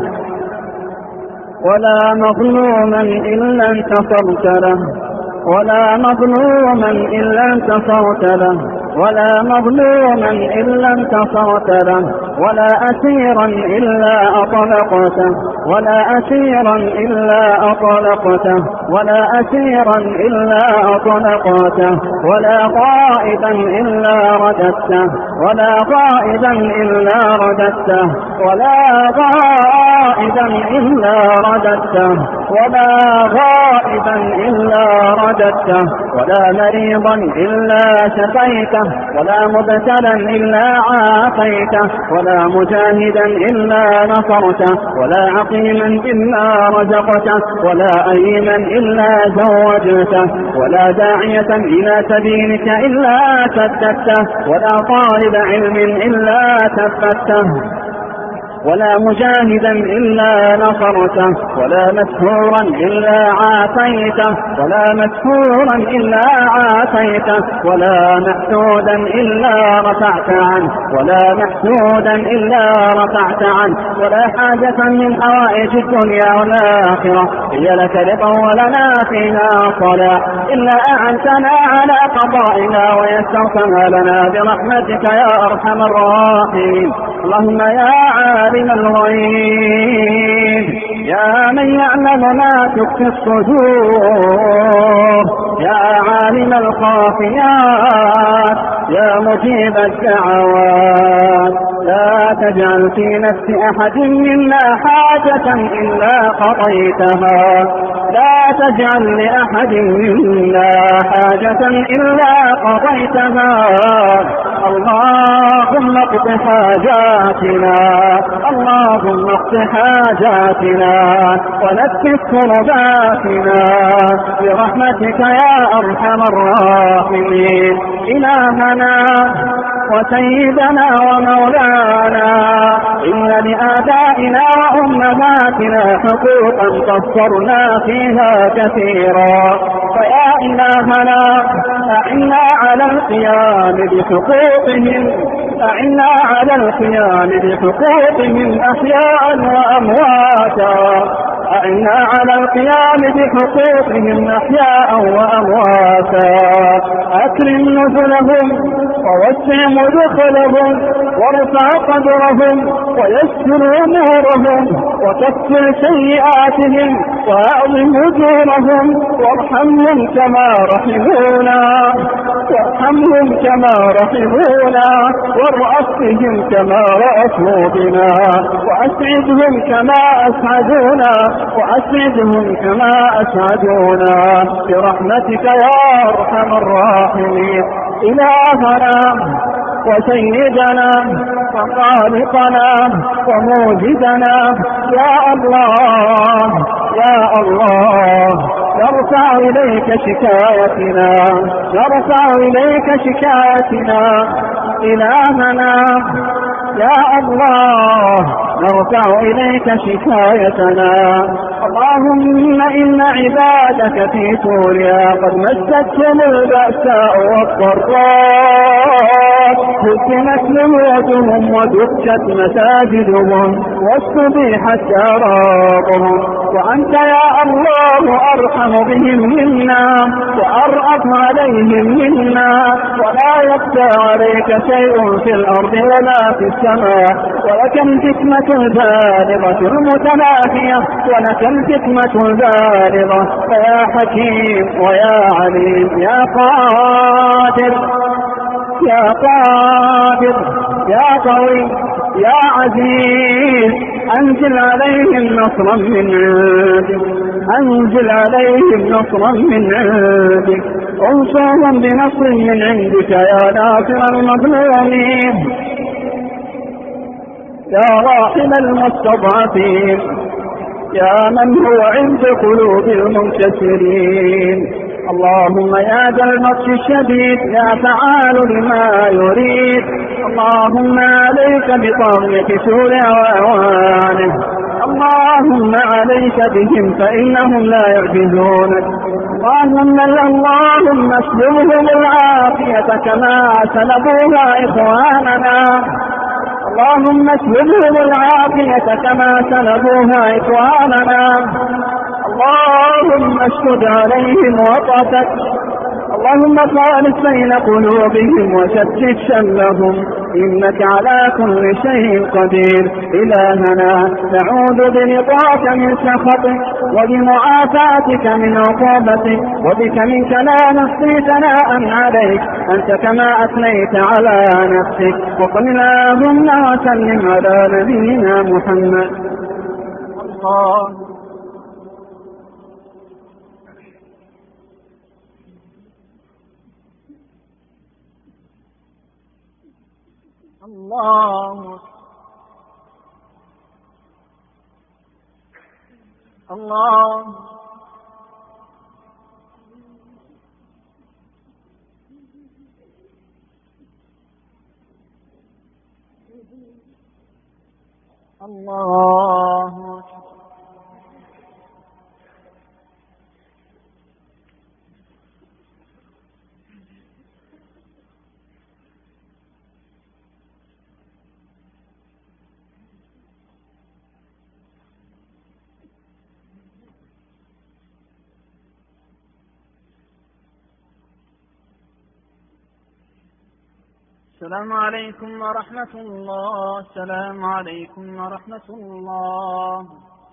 ولا مظلوما إلا انتصرت له ولا مظلوما إلا انتصرت له ولا مظلوما إلا انتصرت له ولا أسيرا إلا أطلقته ولا أسيرا إلا أطلقته ولا أسيرا إلا أطلقته ولا غائبا إلا رددته ولا غائبا إلا رددته ولا غائبا إلا رددته ولا غائبا إلا رددته ولا مريضا إلا شفيته ولا مبتلا إلا عافيته ولا مجاهدا إلا نصرته ولا عقيما إلا رزقته ولا أيما إلا زوجته ولا داعية إلى سبيلك إلا سددته ولا طالب علم إلا ثبته ولا مجاهدا إلا نصرته ولا مسحورا إلا عافيته ولا مسحورا إلا عافيته ولا محسودا إلا رفعت عنه ولا محسودا إلا رفعت عنه ولا حاجة من حوائج الدنيا والآخرة هي لك رضا ولنا فيها صلاح إلا أعنتنا على قضائنا ويسرتها لنا برحمتك يا أرحم الراحمين. اللهم يا عالم الغيب يا من يعلم ما تخفي الصدور يا عالم الخافيات يا مجيب الدعوات لا تجعل في نفس أحد منا حاجة إلا قضيتها لا تجعل لأحد منا حاجة إلا قضيتها. اللهم اقض حاجاتنا اللهم اقض حاجاتنا ونفس كرباتنا برحمتك يا أرحم الراحمين. إلهنا وسيدنا ومولانا إن لآبائنا وأمهاتنا حقوقا قصرنا فيها كثيرا فيا إلهنا أعنا على القيام بحقوقهم أعنا على القيام بحقوقهم أحياء وأمواتا أعنا على القيام بحقوقهم أحياء وأمواتا. أكرم نزلهم ووسع مدخلهم وارفع قدرهم ويسر أمورهم وكفر سيئاتهم وأعظم أجورهم وارحمهم كما رحمونا وارحمهم كما رحمونا وارأف بهم كما رأفوا بنا وأسعدهم كما أسعدونا وأسعدهم كما أسعدونا برحمتك يا أرحم الراحمين. إلهنا وسيدنا وخالقنا وموجدنا يا الله يا الله نرفع إليك شكايتنا نرفع إليك شكايتنا. إلهنا يا الله نرفع إليك شكايتنا. اللهم إن عبادك في سوريا قد مستهم البأساء والضراء هزمت بيوتهم ودكت مساجدهم واستبيحت أراضهم وأنت يا الله أرحم بهم منا وأرأف عليهم منا ولا يخفى عليك شيء في الأرض ولا في السماء ولك الحكمة البالغة المتناهية ولك الحكمة البالغة فيا حكيم ويا عليم يا قادر يا قادر يا قوي يا عزيز أنزل عليهم نصرا من عندك أنزل عليهم نصرا من عندك انصرهم بنصر من عندك يا ناصر المظلومين يا راحم المستضعفين يا من هو عند قلوب المنكسرين. اللهم يا ذا البطش الشديد يا فعال لما يريد. اللهم عليك بطاغية سوريا وأعوانه. اللهم عليك بهم فإنهم لا يعجزونك. اللهم اللهم اسلبهم العافية كما سلبوها إخواننا. اللهم اسلبهم العافية كما سلبوها إخواننا. اللهم اشدد عليهم وطأتك. اللهم خالف بين قلوبهم وشتت شملهم إنك على كل شيء قدير. إلهنا نعوذ برضاك من سخطك وبمعافاتك من عقوبتك وبك منك لا نحصي ثناء عليك أنت كما أثنيت على نفسك. وقل اللهم وسلم على نبينا محمد. الله الله الله الله. السلام عليكم ورحمة الله. السلام عليكم ورحمة الله.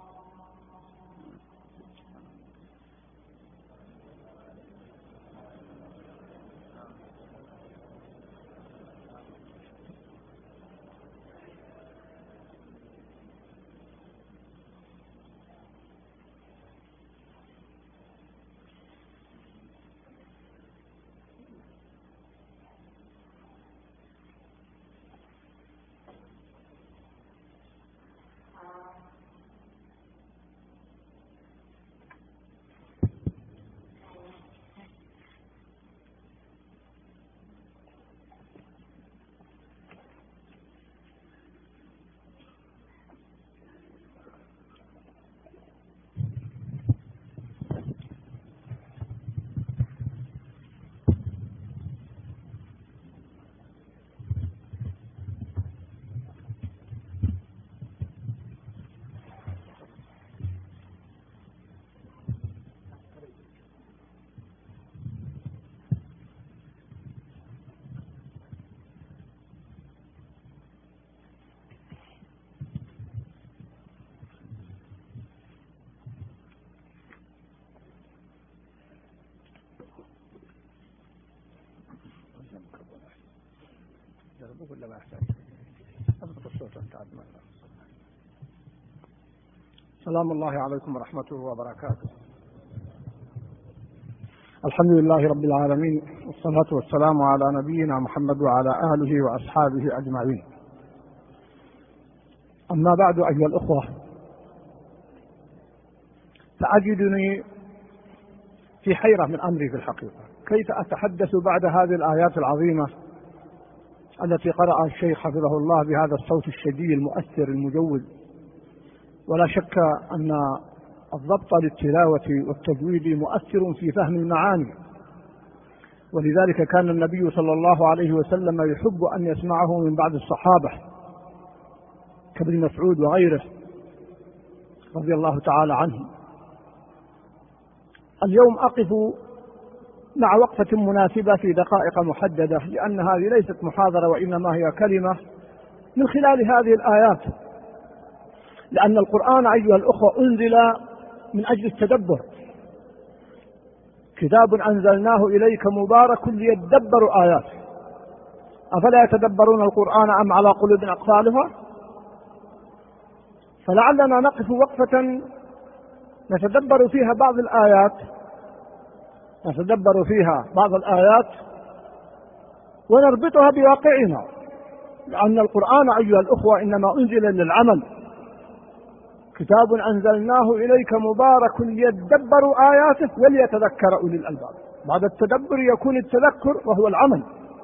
سلام الله عليكم ورحمته وبركاته. الحمد لله رب العالمين، والصلاة والسلام على نبينا محمد وعلى آله وأصحابه أجمعين. أما بعد أيها الأخوة، فأجدني في حيرة من أمري في الحقيقة، كيف أتحدث بعد هذه الآيات العظيمة التي قرأ الشيخ حفظه الله بهذا الصوت الشديد المؤثر المجود. ولا شك أن الضبط للتلاوة والتجويد مؤثر في فهم المعاني، ولذلك كان النبي صلى الله عليه وسلم يحب أن يسمعه من بعض الصحابة كابن مسعود وغيره رضي الله تعالى عنهم. اليوم أقف مع وقفة مناسبة في دقائق محددة، لأن هذه ليست محاضرة وإنما هي كلمة من خلال هذه الآيات، لأن القرآن أيها الأخوة أنزل من أجل التدبر. كتاب أنزلناه إليك مبارك ليدبروا آياته أفلا يتدبرون القرآن أم على قلوب أقفالها. فلعلنا نقف وقفة نتدبر فيها بعض الآيات نتدبر فيها بعض الآيات ونربطها بواقعنا، لأن القرآن أيها الأخوة إنما أنزل للعمل، كتاب أنزلناه إليك مبارك ليدبروا آياته وليتذكر أولي الألباب. بعد التدبر يكون التذكر وهو العمل.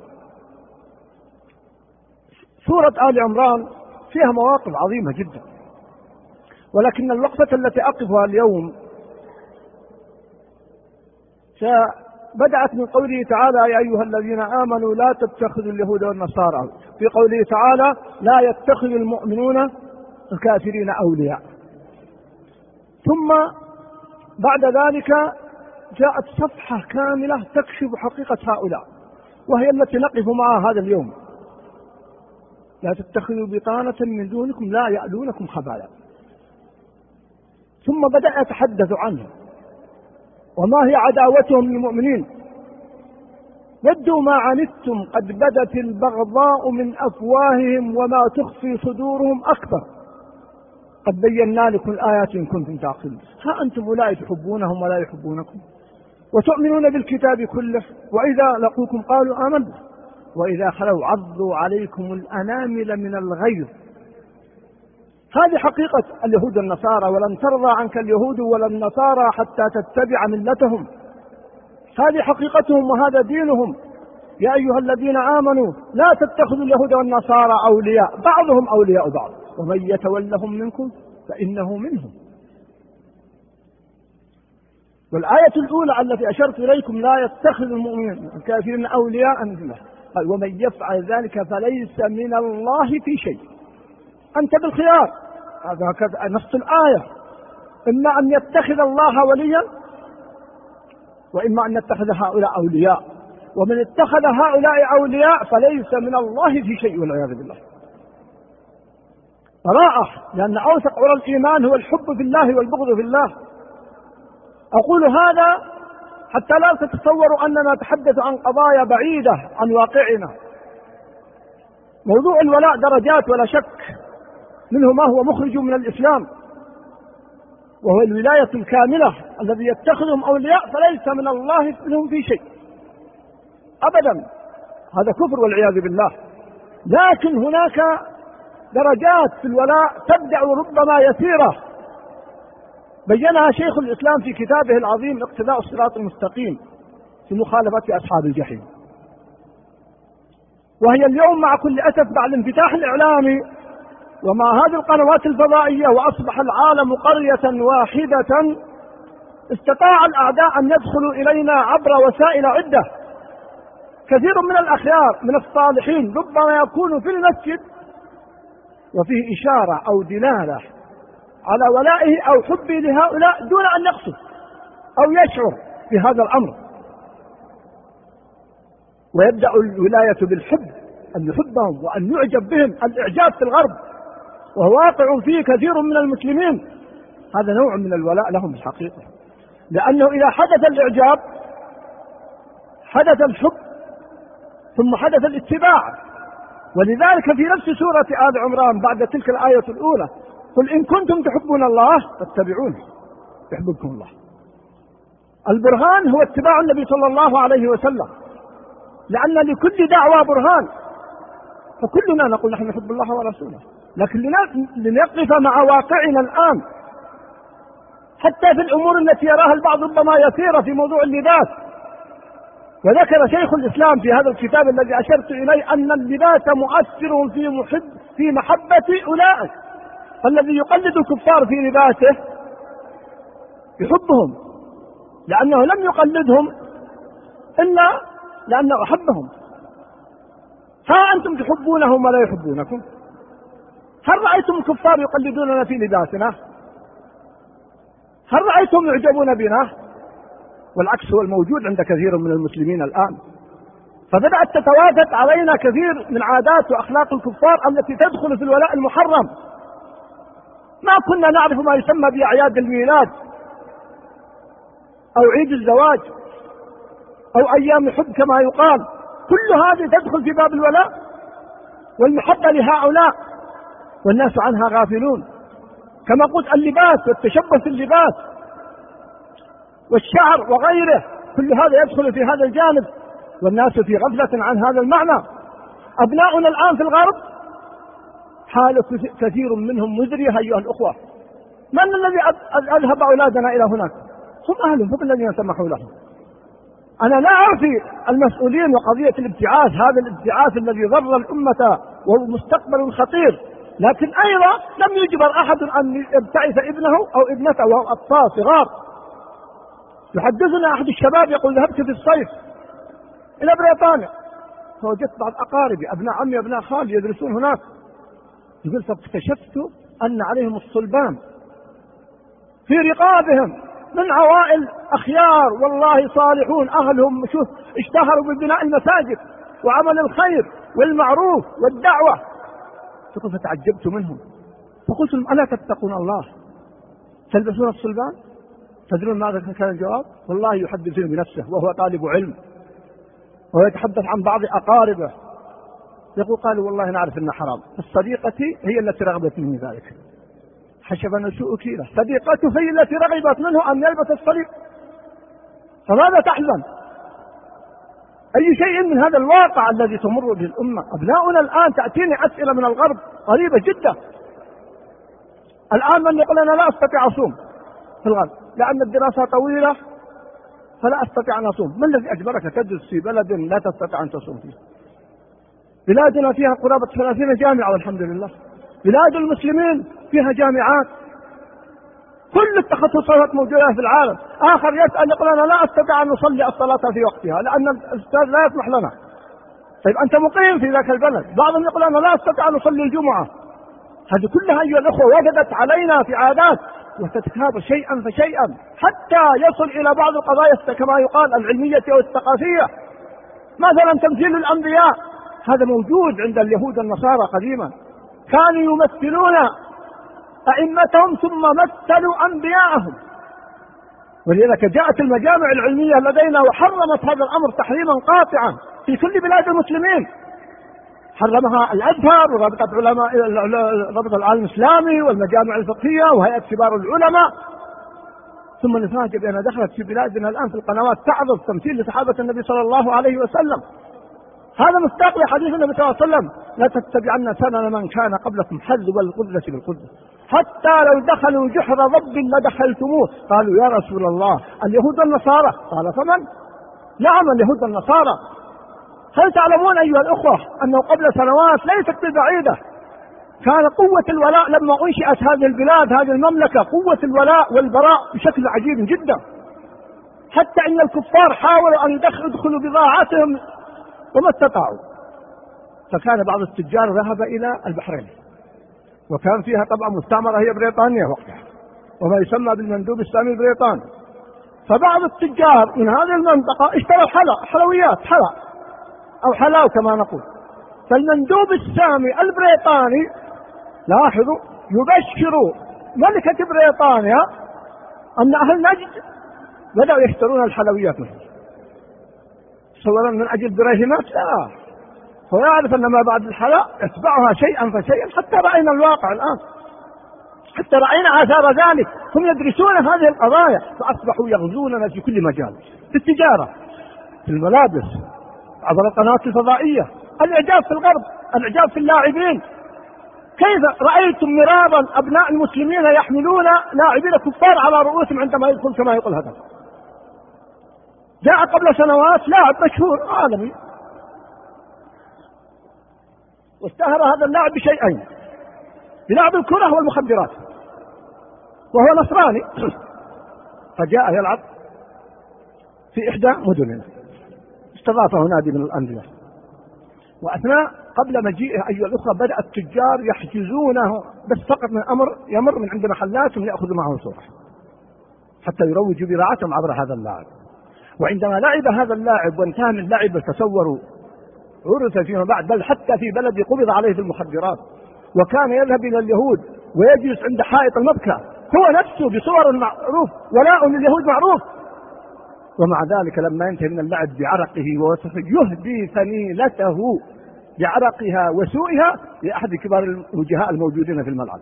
سورة آل عمران فيها مواقف عظيمة جدا، ولكن الوقفة التي أقفها اليوم بدأت من قوله تعالى: يا أيها الذين آمنوا لا تتخذوا اليهود والنصارى، في قوله تعالى: لا يتخذ المؤمنون الكافرين أولياء. ثم بعد ذلك جاءت صفحة كاملة تكشف حقيقة هؤلاء، وهي التي نقف معها هذا اليوم: لا تتخذوا بطانة من دونكم لا يألونكم خبالا. ثم بدأ يتحدث عنه وما هي عداوتهم للمؤمنين: ودوا ما عنتم قد بدت البغضاء من أفواههم وما تخفي صدورهم أكبر قد بينا لكم الآيات إن كنتم تعقلون. ها أنتم أولئك تحبونهم ولا يحبونكم وتؤمنون بالكتاب كله وإذا لقوكم قالوا آمنا وإذا خلوا عضوا عليكم الأنامل من الغيظ. هذه حقيقة اليهود والنصارى: ولن ترضى عنك اليهود ولا النصارى حتى تتبع ملتهم. هذه حقيقتهم وهذا دينهم. يا أيها الذين آمنوا لا تتخذوا اليهود والنصارى أولياء بعضهم أولياء بعض ومن يتولهم منكم فإنه منهم. والآية الأولى التي أشرت إليكم: لا يتخذ المؤمنين الكافرين أولياء من الله، قال: ومن يفعل ذلك فليس من الله في شيء. أنت بالخيار، هذا هكذا نص الآية: إما أن يتخذ الله وليا وإما أن يتخذ هؤلاء أولياء، ومن اتخذ هؤلاء أولياء فليس من الله في شيء والعياذ بالله. براءة، لأن أوثق عرى الإيمان هو الحب في الله والبغض في الله. أقول هذا حتى لا تتصوروا أننا نتحدث عن قضايا بعيدة عن واقعنا. موضوع الولاء درجات ولا شك، منه ما هو مخرج من الإسلام وهو الولاية الكاملة، الذي يتخذهم أولياء فليس من الله منهم في شيء أبدا، هذا كفر والعياذ بالله. لكن هناك درجات في الولاء تبدأ ربما يسيرة، بينها شيخ الإسلام في كتابه العظيم اقتداء الصراط المستقيم في مخالفة أصحاب الجحيم. وهي اليوم مع كل أسف بعد الانفتاح الإعلامي ومع هذه القنوات الفضائية وأصبح العالم قرية واحدة، استطاع الأعداء أن يدخلوا إلينا عبر وسائل عدة. كثير من الأخيار من الصالحين ربما يكون في المسجد وفيه إشارة أو دلالة على ولائه أو حبه لهؤلاء دون أن يقصد أو يشعر بهذا الأمر، ويبدأ الولاية بالحب، أن يحبهم وأن يعجب بهم، الإعجاب في الغرب وهو واقع فيه كثير من المسلمين. هذا نوع من الولاء لهم الحقيقة، لأنه إذا حدث الإعجاب حدث الحب ثم حدث الاتباع. ولذلك في نفس سورة آل عمران بعد تلك الآية الأولى: قل إن كنتم تحبون الله فاتبعوني يحببكم الله. البرهان هو اتباع النبي صلى الله عليه وسلم، لأن لكل دعوة برهان، فكلنا نقول نحن نحب الله ورسوله، لكن لنقف مع واقعنا الآن حتى في الأمور التي يراها البعض ربما يسيرة في موضوع اللباس. وذكر شيخ الإسلام في هذا الكتاب الذي أشرت إليه أن اللباس مؤثر في محب في محبة أولئك، فالذي يقلد الكفار في لباسه يحبهم، لأنه لم يقلدهم إلا لأنه أحبهم. ها أنتم تحبونهم ولا يحبونكم؟ هل رأيتم الكفار يقلدوننا في لباسنا؟ هل رأيتم يعجبون بنا؟ والعكس هو الموجود عند كثير من المسلمين الآن. فبدأت تتواجد علينا كثير من عادات وأخلاق الكفار التي تدخل في الولاء المحرم. ما كنا نعرف ما يسمى بأعياد الميلاد أو عيد الزواج أو أيام الحب كما يقال، كل هذه تدخل في باب الولاء والمحبة لهؤلاء، والناس عنها غافلون. كما قلت اللباس والتشبه في اللباس والشعر وغيره كل هذا يدخل في هذا الجانب، والناس في غفلة عن هذا المعنى. أبناؤنا الآن في الغرب حال كثير منهم مزرية أيها الأخوة. من الذي أذهب أولادنا إلى هناك؟ هم أهلهم، هم الذين سمحوا لهم. أنا لا أعفي المسؤولين وقضية الابتعاث، هذا الابتعاث الذي ضر الأمة وهو مستقبل خطير، لكن أيضا لم يجبر أحد أن يبتعث ابنه أو ابنته وهم أطفال صغار. يحدثنا أحد الشباب يقول ذهبت في الصيف إلى بريطانيا فوجدت بعض أقاربي أبناء عمي أبناء خالي يدرسون هناك، يقول فاكتشفت أن عليهم الصلبان في رقابهم من عوائل أخيار والله صالحون، أهلهم شوف اشتهروا ببناء المساجد وعمل الخير والمعروف والدعوة. فقلت فتعجبت منهم، فقلت لهم ألا تتقون الله تلبسون الصلبان؟ تدرون ماذا كان الجواب؟ والله يحدثني بنفسه وهو طالب علم ويتحدث عن بعض أقاربه، يقول قالوا والله نعرف أنه حرام، فصديقتي هي التي رغبت مني ذلك، حسب نسوء كيله، صديقته هي التي رغبت منه أن يلبس الصليب، فماذا تحزن؟ أي شيء من هذا الواقع الذي تمر به الأمة. أبناؤنا الآن تأتيني أسئلة من الغرب غريبة جدا. الآن من يقول أنا لا أستطيع أصوم في الغرب لأن الدراسة طويلة فلا أستطيع أن أصوم. ما الذي أجبرك تدرس في بلد لا تستطيع أن تصوم فيه؟ بلادنا فيها قرابة ثلاثين جامعة والحمد لله، بلاد المسلمين فيها جامعات، كل التخصصات موجودة في العالم. آخر يسأل يقول أنا لا أستطيع أن نصلي الصلاة في وقتها لأن الأستاذ لا يسمح لنا. طيب أنت مقيم في ذاك البلد. بعضهم يقول أنا لا أستطيع أن أصلي الجمعة. هذه كلها أيها الأخوة وجدت علينا في عادات وتتكاثر شيئا فشيئا حتى يصل إلى بعض القضايا كما يقال العلمية والثقافية. مثلا تمثيل الأنبياء هذا موجود عند اليهود والنصارى قديما، كانوا يمثلون أئمتهم ثم مثلوا أنبياءهم، ولذلك جاءت المجامع العلمية لدينا وحرمت هذا الأمر تحريما قاطعا في كل بلاد المسلمين. حرمها الأزهر ورابطة علماء رابطة العالم الإسلامي والمجامع الفقهية وهيئة كبار العلماء. ثم نفاجئ بأنها دخلت في بلادنا الآن في القنوات تعرض تمثيل لصحابة النبي صلى الله عليه وسلم. هذا مستقبل حديث النبي صلى الله عليه وسلم لا تتبعن سنن من كان قبلكم حذو القدة بالقدة حتى لو دخلوا جحر ضب لدخلتموه. قالوا يا رسول الله اليهود والنصارى؟ قال فمن؟ نعم اليهود والنصارى. هل تعلمون أيها الأخوة أنه قبل سنوات ليست ببعيدة كان قوة الولاء لما أنشئت هذه البلاد هذه المملكة قوة الولاء والبراء بشكل عجيب جدا، حتى إن الكفار حاولوا أن يدخلوا بضاعتهم وما استطاعوا. فكان بعض التجار ذهب إلى البحرين وكان فيها طبعا مستعمرة هي بريطانيا وقتها وما يسمى بالمندوب السامي البريطاني. فبعض التجار من هذه المنطقة اشتروا حلا حلويات حلا أو حلاو كما نقول. فالمندوب السامي البريطاني لاحظوا يبشر ملكة بريطانيا أن أهل نجد بدأوا يشترون الحلويات منه صورا من أجل درهمات. لا، هو يعرف أن ما بعد الحلا يتبعها شيئا فشيئا حتى رأينا الواقع الآن، حتى رأينا آثار ذلك. هم يدرسون هذه القضايا فأصبحوا يغزوننا في كل مجال، في التجارة، في الملابس، عبر القنوات الفضائية، الإعجاب في الغرب، الإعجاب في اللاعبين. كيف رأيتم مرارا أبناء المسلمين يحملون لاعبين كفار على رؤوسهم عندما يدخل كما يقول هذا؟ جاء قبل سنوات لاعب مشهور عالمي واشتهر هذا اللاعب بشيئين، بلعب الكرة والمخدرات، وهو نصراني. فجاء يلعب في إحدى مدننا، استضافه نادي من الأندية، وأثناء قبل مجيئه أيها الأخوة بدأ التجار يحجزونه بس فقط من أمر يمر من عند محلاتهم ليأخذوا معه صورة حتى يروجوا بضاعتهم عبر هذا اللاعب. وعندما لعب هذا اللاعب وانتهى من لعبه تصوروا عرف فيما بعد بل حتى في بلد قبض عليه في المخدرات، وكان يذهب إلى اليهود ويجلس عند حائط المبكى هو نفسه بصور معروف، ولاء لليهود معروف، ومع ذلك لما ينتهي من اللعب بعرقه ووسخه يهدي فنيلته بعرقها وسوءها لأحد كبار الوجهاء الموجودين في الملعب.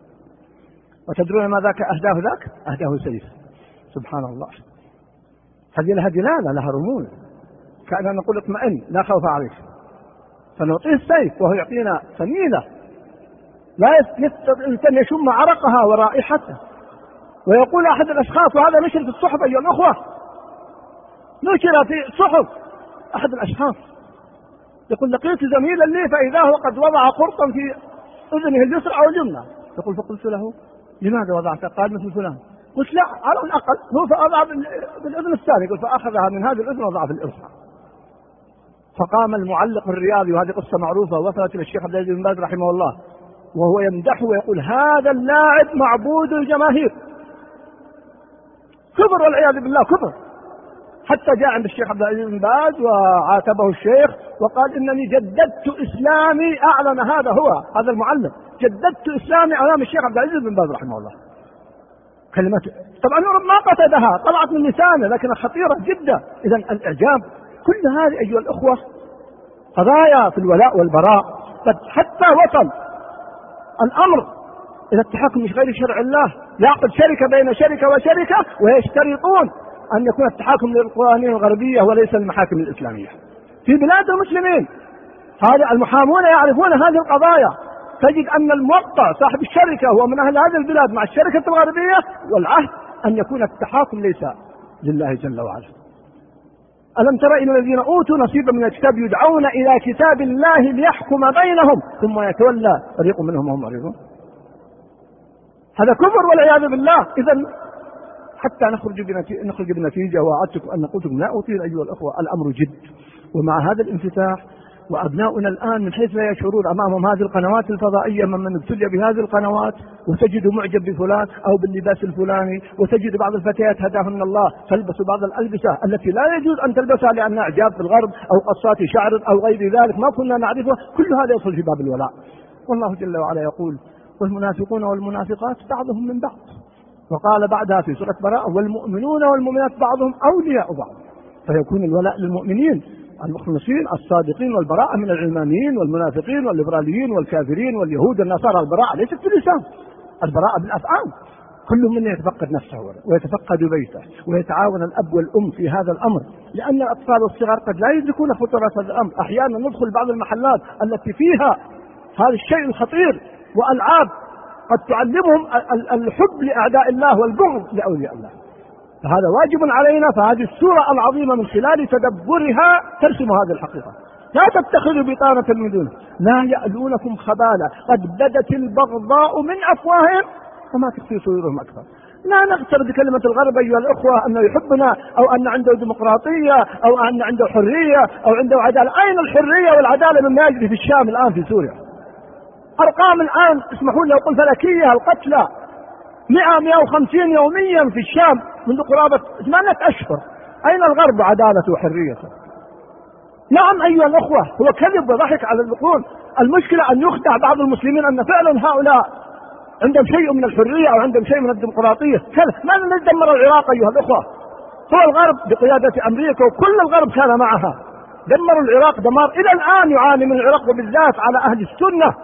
وتدرون ما ذاك أهداه؟ ذاك أهداه سيف. سبحان الله. هذه لها دلالة، لها رموز، كأننا نقول اطمئن لا خوف عليك، فنعطيه السيف وهو يعطينا سميلة لا يستطيع الإنسان يشم عرقها ورائحتها. ويقول أحد الأشخاص، وهذا نشر في الصحف أيها الأخوة، نشر في الصحف أحد الأشخاص يقول لقيت زميلا لي فإذا هو قد وضع قرطا في أذنه اليسرى أو اليمنى. يقول فقلت له لماذا وضعت؟ قال مثل فلان. قلت لا على الأقل هو فأضع بالأذن الثاني. يقول فأخذها من هذه الأذن وضعها في الأخرى. فقام المعلق الرياضي، وهذه قصة معروفة وصلت إلى الشيخ عبد العزيز بن باز رحمه الله، وهو يمدحه ويقول هذا اللاعب معبود الجماهير، كفر والعياذ بالله كفر. حتى جاء عند الشيخ عبد العزيز بن باز وعاتبه الشيخ وقال إنني جددت إسلامي، أعلن هذا هو هذا المعلم، جددت إسلامي أمام الشيخ عبد العزيز بن باز رحمه الله. كلمته طبعا ما قصدها، طلعت من لسانه لكنها خطيرة جدا. إذن الإعجاب كل هذه أيها الأخوة قضايا في الولاء والبراء. حتى وصل الأمر إلى التحكم مش غير شرع الله، يعقد شركة بين شركة وشركة ويشترطون أن يكون التحاكم للقوانين الغربية وليس المحاكم الإسلامية في بلاد المسلمين. هذا المحامون يعرفون هذه القضايا. تجد أن الموقع صاحب الشركة هو من أهل هذه البلاد مع الشركة الغربية، والعهد أن يكون التحاكم ليس لله جل وعلا. ألم تر إلى الذين أوتوا نصيبا من الكتاب يدعون إلى كتاب الله ليحكم بينهم ثم يتولى فريق منهم وهم معرضون. هذا كفر والعياذ بالله. إذن حتى نخرج بنتيجة, نخرج بنتيجة وأعدتكم أن قلتكم لا أطيل أيها الأخوة، الأمر جد. ومع هذا الانفتاح وأبناؤنا الآن من حيث لا يشعرون أمامهم هذه القنوات الفضائية ممن ابتلي بهذه القنوات، وتجد معجب بفلان أو باللباس الفلاني، وتجد بعض الفتيات هداهن الله تلبس بعض الألبسة التي لا يجوز أن تلبسها لأنها إعجاب في الغرب أو قصات شعر أو غير ذلك ما كنا نعرفه. كل هذا يدخل في باب الولاء. والله جل وعلا يقول والمنافقون والمنافقات بعضهم من بعض، وقال بعدها في سورة براءة والمؤمنون والمؤمنات بعضهم أولياء بعض. فيكون الولاء للمؤمنين المخلصين الصادقين، والبراءة من العلمانيين والمنافقين والليبراليين والكافرين واليهود والنصارى. البراءة ليست باللسان، البراءة بالأفعال. كل منا يتفقد نفسه ويتفقد بيته ويتعاون الأب والأم في هذا الأمر، لأن الأطفال الصغار قد لا يدركون خطورة هذا الأمر. أحيانا ندخل بعض المحلات التي فيها هذا الشيء الخطير وألعاب قد تعلمهم الحب لأعداء الله والبغض لأولياء الله. فهذا واجب علينا. فهذه السورة العظيمة من خلال تدبرها ترسم هذه الحقيقة. لا تتخذوا بطانة من دونه لا يألونكم خبالا قد بدت البغضاء من أفواههم وما تخفي صدورهم أكثر. لا نغتر بكلمة الغرب أيها الأخوة أنه يحبنا أو أن عنده ديمقراطية أو أن عنده حرية أو عنده عدالة. أين الحرية والعدالة مما يجري في الشام الآن في سوريا؟ أرقام الآن اسمحوا لي أقول فلكية، القتلى مئة مئة وخمسين يوميا في الشام منذ قرابة ثمانية أشهر. أين الغرب عدالته وحريته؟ نعم أيها الأخوة، هو كذب وضحك على البطون. المشكلة أن يخدع بعض المسلمين أن فعلا هؤلاء عندهم شيء من الحرية أو عندهم شيء من الديمقراطية. من الذي دمر العراق أيها الأخوة؟ هو الغرب بقيادة أمريكا، وكل الغرب كان معها. دمروا العراق دمار إلى الآن يعاني من العراق، وبالذات على أهل السنة.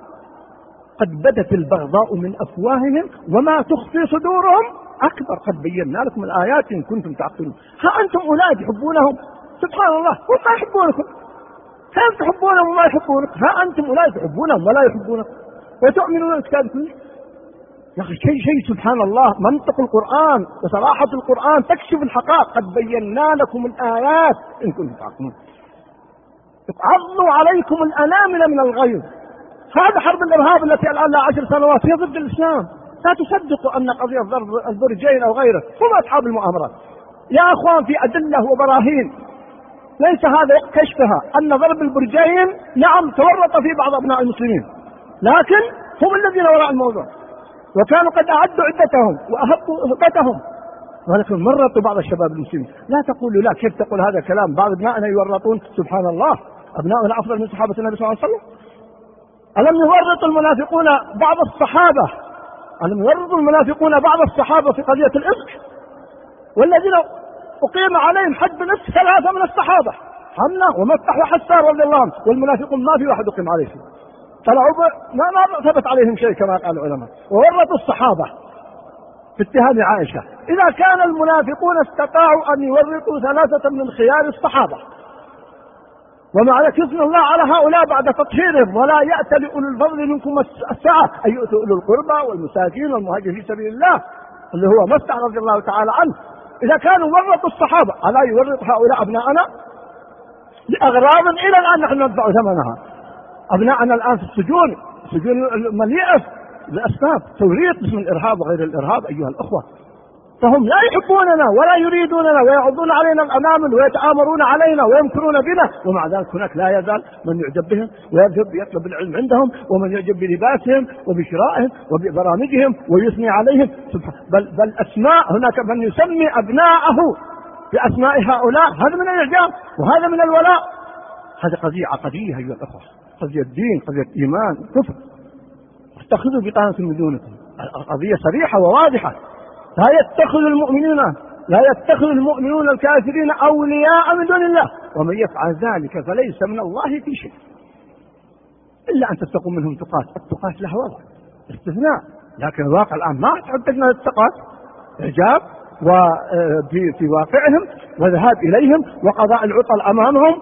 قد بدت البغضاء من أفواههم وما تخفي صدورهم أكبر. قد بينا لكم الآيات إن كنتم تعقلون. ها أنتم أولاد يحبونهم سبحان الله وما يحبونكم. كيف تحبونهم وما يحبونكم؟ ها أنتم أولاد يحبونهم ولا يحبونكم وتؤمنون بالكتاب كله. يا أخي شيء شيء سبحان الله. منطق القرآن وصراحة القرآن تكشف الحقائق. قد بينا لكم الآيات إن كنتم تعقلون. عضوا عليكم الأنامل من الغيظ. هذا حرب الإرهاب التي الآن لها عشر سنوات هي ضد الإسلام. لا تصدقوا أن قضية ضرب البرجين أو غيره هم أصحاب المؤامرات. يا أخوان في أدلة وبراهين ليس هذا كشفها أن ضرب البرجين نعم تورط في بعض أبناء المسلمين، لكن هم الذين وراء الموضوع وكانوا قد أعدوا عدتهم وأهبوا هبتهم، ولكن مرطوا بعض الشباب المسلمين. لا تقولوا لا، كيف تقول هذا الكلام؟ بعض أبنائنا يورطون. سبحان الله، أبنائنا أفضل من صحابة النبي صلى الله عليه وسلم. ألم يورط المنافقون بعض الصحابة ألم يورط المنافقون بعض الصحابة في قضية الإفك؟ والذين أقيم عليهم حد نفس ثلاثة من الصحابة، حمنا ومفتح وحسان رضي الله عنه، والمنافقون ما في واحد أقيم عليهم، طلعوا ما ما ثبت عليهم شيء كما قال العلماء، وورطوا الصحابة. في اتهام عائشة. إذا كان المنافقون استطاعوا أن يورطوا ثلاثة من خيار الصحابة، ومع ذلك يثني الله على هؤلاء بعد تطهيرهم، ولا يأتل أولو الفضل منكم السعة أن يؤتوا أولو القربى والمساكين والمهاجرين في سبيل الله، اللي هو مفتح رضي الله تعالى عنه. إذا كانوا ورطوا الصحابة، ألا يورط هؤلاء أبناءنا لأغراض إلى الآن نحن ندفع ثمنها؟ أبناءنا الآن في السجون، السجون مليئة بأسباب توريط باسم الإرهاب وغير الإرهاب أيها الأخوة. فهم لا يحبوننا ولا يريدوننا ويعضون علينا الأنامل ويتآمرون علينا ويمكرون بنا، ومع ذلك هناك لا يزال من يعجب بهم ويذهب يطلب العلم عندهم، ومن يعجب بلباسهم وبشرائهم وببرامجهم ويثني عليهم. بل, بل أسماء، هناك من يسمي أبناءه بأسماء هؤلاء، هذا من الإعجاب وهذا من الولاء. هذه قضية عقدية أيها الأخوة، قضية دين، قضية إيمان، كفر. اتخذوا بطانة من دونكم، القضية صريحة وواضحة. لا يتخذ المؤمنون لا يتخذ المؤمنون الكافرين أولياء من دون الله، ومن يفعل ذلك فليس من الله في شيء إلا أن تتقوا منهم تقات. التقات له وضع استثناء، لكن الواقع الآن ما تحدثنا التقات، إعجاب وفي في واقعهم وذهاب إليهم وقضاء العطل أمامهم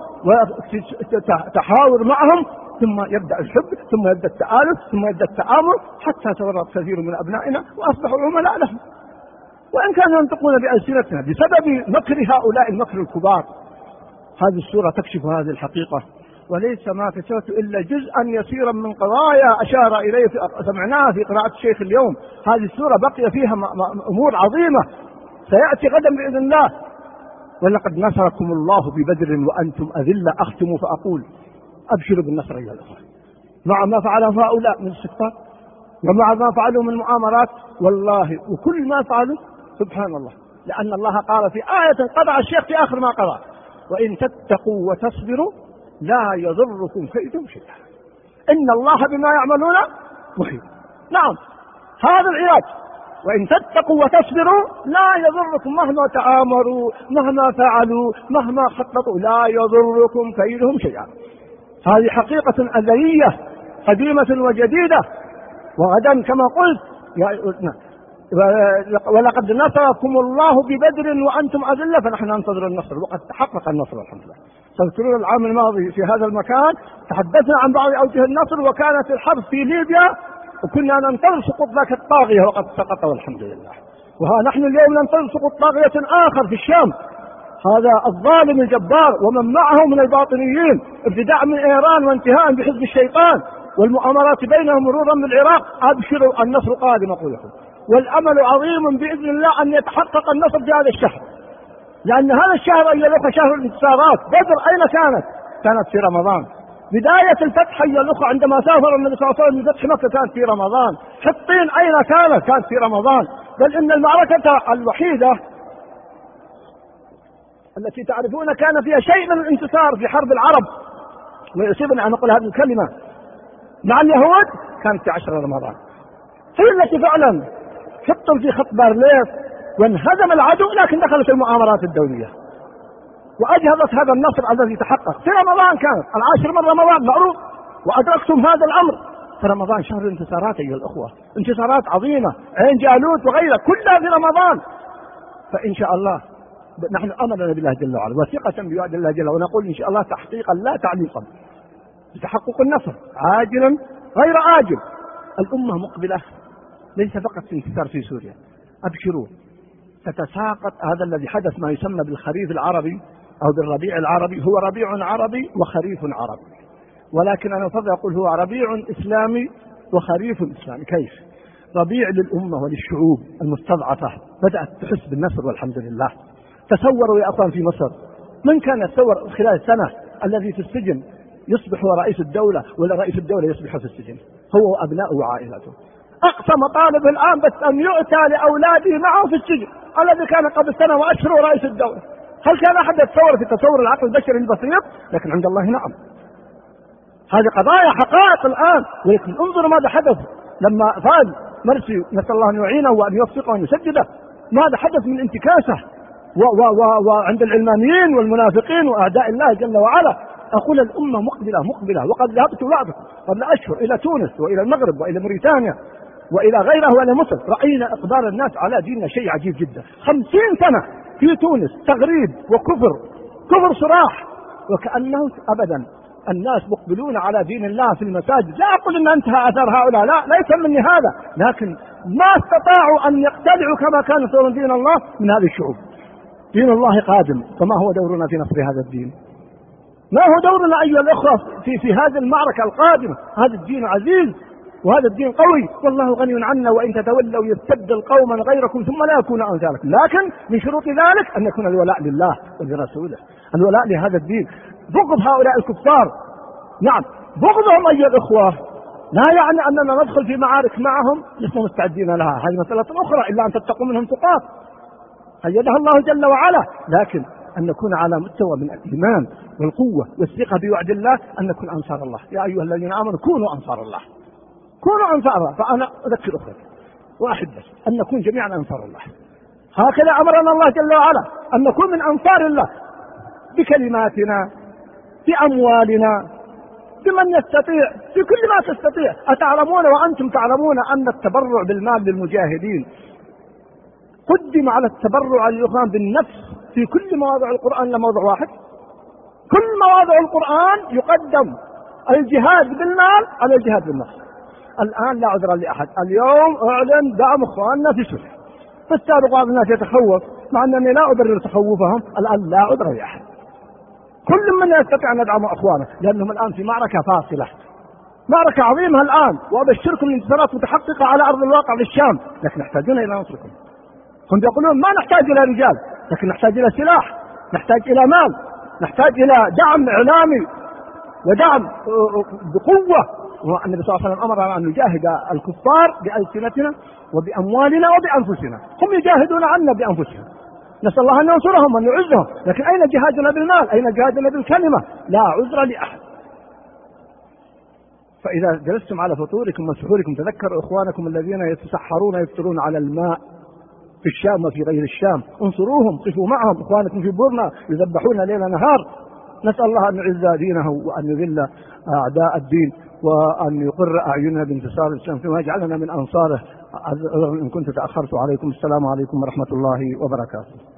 وتحاور معهم، ثم يبدأ الحب، ثم يبدأ التآلف، ثم يبدأ التآمر، حتى تورط كثير من أبنائنا وأصبحوا عملاء لهم، وإن كانوا ينطقون بألسنتنا بسبب مكر هؤلاء المكر الكبار. هذه السورة تكشف هذه الحقيقة، وليس ما كشفت إلا جزءا يسيرا من قضايا أشار إليه سمعناها في قراءة الشيخ اليوم. هذه السورة بقي فيها أمور عظيمة سيأتي غدا بإذن الله. ولقد نصركم الله ببدر وأنتم أذلة. أختم فأقول أبشروا بالنصر أيها الأخوة، مع ما فعله هؤلاء من الستات ومع ما فعلوا من مؤامرات، والله وكل ما فعلوا سبحان الله، لأن الله قال في آية قضى الشيخ في آخر ما قضى: وإن تتقوا وتصبروا لا يضركم كيدهم شيئا إن الله بما يعملون محيط. نعم، هذا العلاج. وإن تتقوا وتصبروا لا يضركم، مهما تآمروا مهما فعلوا مهما خططوا لا يضركم كيدهم شيئا. هذه حقيقة أزلية قديمة وجديدة، وغدا كما قلت ولقد نصركم الله ببدر وأنتم أذلة، فنحن ننتظر النصر، وقد تحقق النصر الحمد لله. تذكرون العام الماضي في هذا المكان تحدثنا عن بعض أوجه النصر، وكانت الحرب في ليبيا وكنا ننتظر سقوط ذاك الطاغية وقد سقط والحمد لله. وها نحن اليوم ننتظر سقوط طاغية آخر في الشام، هذا الظالم الجبار ومن معه من الباطنيين، ابتداء من إيران وانتهاء بحزب الشيطان والمؤامرات بينهم مرورا بالعراق. أبشروا النصر قادم أقول لكم، والأمل عظيم بإذن الله أن يتحقق النصر في هذا الشهر، لأن هذا الشهر أيها الأخوة شهر الانتصارات. بدر أين كانت؟ كانت في رمضان. بداية الفتح أيها الأخوة عندما سافر النبي صلى الله عليه وسلم لفتح مكة كانت في رمضان. حطين أين كانت؟ كانت في رمضان. بل إن المعركة الوحيدة التي تعرفون كان فيها شيء من الانتصار في حرب العرب، ويصيبني أن أقول هذه الكلمة، مع اليهود، كانت في عشر رمضان. هي التي فعلا حطوا في خط بارليف وانهزم العدو، لكن دخلت المؤامرات الدولية وأجهضت هذا النصر الذي تحقق في رمضان. كانت العاشر من رمضان معروف، وأدركتم هذا الأمر. فرمضان شهر الانتصارات أيها الأخوة، انتصارات عظيمة، عين جالوت وغيرها كلها في رمضان. فإن شاء الله نحن أمرنا بالله جل وعلا وثقة بوعد الله جل وعلا، ونقول إن شاء الله تحقيقا لا تعليقا بتحقق النصر عاجلا غير آجل. الأمة مقبلة ليس فقط في انتصار في سوريا، أبشروا تتساقط. هذا الذي حدث ما يسمى بالخريف العربي أو بالربيع العربي، هو ربيع عربي وخريف عربي، ولكن أنا أفضل أقول هو ربيع إسلامي وخريف إسلامي. كيف؟ ربيع للأمة وللشعوب المستضعفة بدأت تحس بالنصر والحمد لله. تصوروا يا أخوان في مصر، من كان يتصور خلال السنة الذي في السجن يصبح هو رئيس الدولة، ولا رئيس الدولة يصبح في السجن هو وأبناؤه وعائلته؟ أقصى مطالب الآن بس أن يؤتى لأولاده معه في السجن الذي كان قبل سنة وأشهر رئيس الدولة. هل كان أحد يتصور في تصور العقل البشري البسيط؟ لكن عند الله نعم، هذه قضايا حقائق الآن. ولكن انظروا ماذا حدث لما فاز مرسي، نسأل الله أن يعينه وأن يوفقه وأن يسدده، ماذا حدث من انتكاسة وعند العلمانيين والمنافقين وأعداء الله جل وعلا. أقول الأمة مقبلة مقبلة، وقد ذهبت بعضكم قبل أشهر إلى تونس وإلى المغرب وإلى موريتانيا، وإلى غيره وإلى مصر. رأينا إقبال الناس على ديننا شيء عجيب جدا. خمسين سنة في تونس تغريب وكفر، كفر صراح، وكأنه أبدا الناس مقبلون على دين الله في المساجد. لا أقول أن انتهى أثر هؤلاء، لا ليس مني هذا، لكن ما استطاعوا أن يقتلعوا كما كانوا يصورون دين الله من هذه الشعوب. دين الله قادم، فما هو دورنا في نصر هذا الدين؟ ما هو دورنا أيها الأخوة في, في هذه المعركة القادمة؟ هذا الدين عزيز وهذا الدين قوي، والله غني عنا، وإن تتولوا يستبدل قوما غيركم ثم لا يكونوا أمثالكم. لكن من شروط ذلك أن يكون الولاء لله ولرسوله، الولاء لهذا الدين. بغض هؤلاء الكفار، نعم بغضهم أيها الأخوة لا يعني أننا ندخل في معارك معهم لسنا مستعدين لها، هذه مسألة أخرى، إلا أن تتقوا منهم تقات أيدها الله جل وعلا. لكن أن نكون على مستوى من الإيمان والقوة والثقة بوعد الله، أن نكون أنصار الله. يا أيها الذين آمنوا كونوا أنصار الله، كونوا أنصار الله. فأنا أذكر أخوتي وأحبتي أن نكون جميعا أنصار الله. هكذا أمرنا الله جل وعلا أن نكون من أنصار الله بكلماتنا، بأموالنا، بمن يستطيع، في كل ما تستطيع. أتعلمون وأنتم تعلمون أن التبرع بالمال للمجاهدين قدم على التبرع الإخوان بالنفس في كل مواضع القرآن لموضع واحد؟ كل مواضع القرآن يقدم الجهاد بالمال على الجهاد بالنفس. الآن لا عذر لأحد، اليوم أعلن دعم إخواننا في سوريا، فالسابق بعض الناس يتخوف، مع أنني لا أبرر تخوفهم، الآن لا عذر لأحد. كل منا يستطيع أن ندعم أخوانه، لأنهم الآن في معركة فاصلة، معركة عظيمة الآن، وأبشركم الانتصارات متحققة على أرض الواقع في الشام، لكن نحتاجون إلى نصركم. هم يقولون ما نحتاج إلى رجال، لكن نحتاج إلى سلاح، نحتاج إلى مال، نحتاج إلى دعم إعلامي ودعم بقوة. والنبي صلى الله عليه وسلم أمرنا أن نجاهد الكفار بألسنتنا وبأموالنا وبأنفسنا، هم يجاهدون عنا بأنفسهم، نسأل الله أن ينصرهم وأن يعزهم، لكن أين جهادنا بالمال؟ أين جهادنا بالكلمة؟ لا عذر لأحد. فإذا جلستم على فطوركم وسحوركم تذكروا إخوانكم الذين يتسحرون يفطرون على الماء في الشام وفي غير الشام، انصروهم، قفوا معهم. إخوانكم في بورما يذبحون ليل نهار. نسأل الله أن يعز دينه وأن يذل أعداء الدين وأن يقر أعيننا بانتصار الإسلام ويجعلنا من أنصاره. إن كنت تأخرت عليكم، السلام عليكم ورحمة الله وبركاته.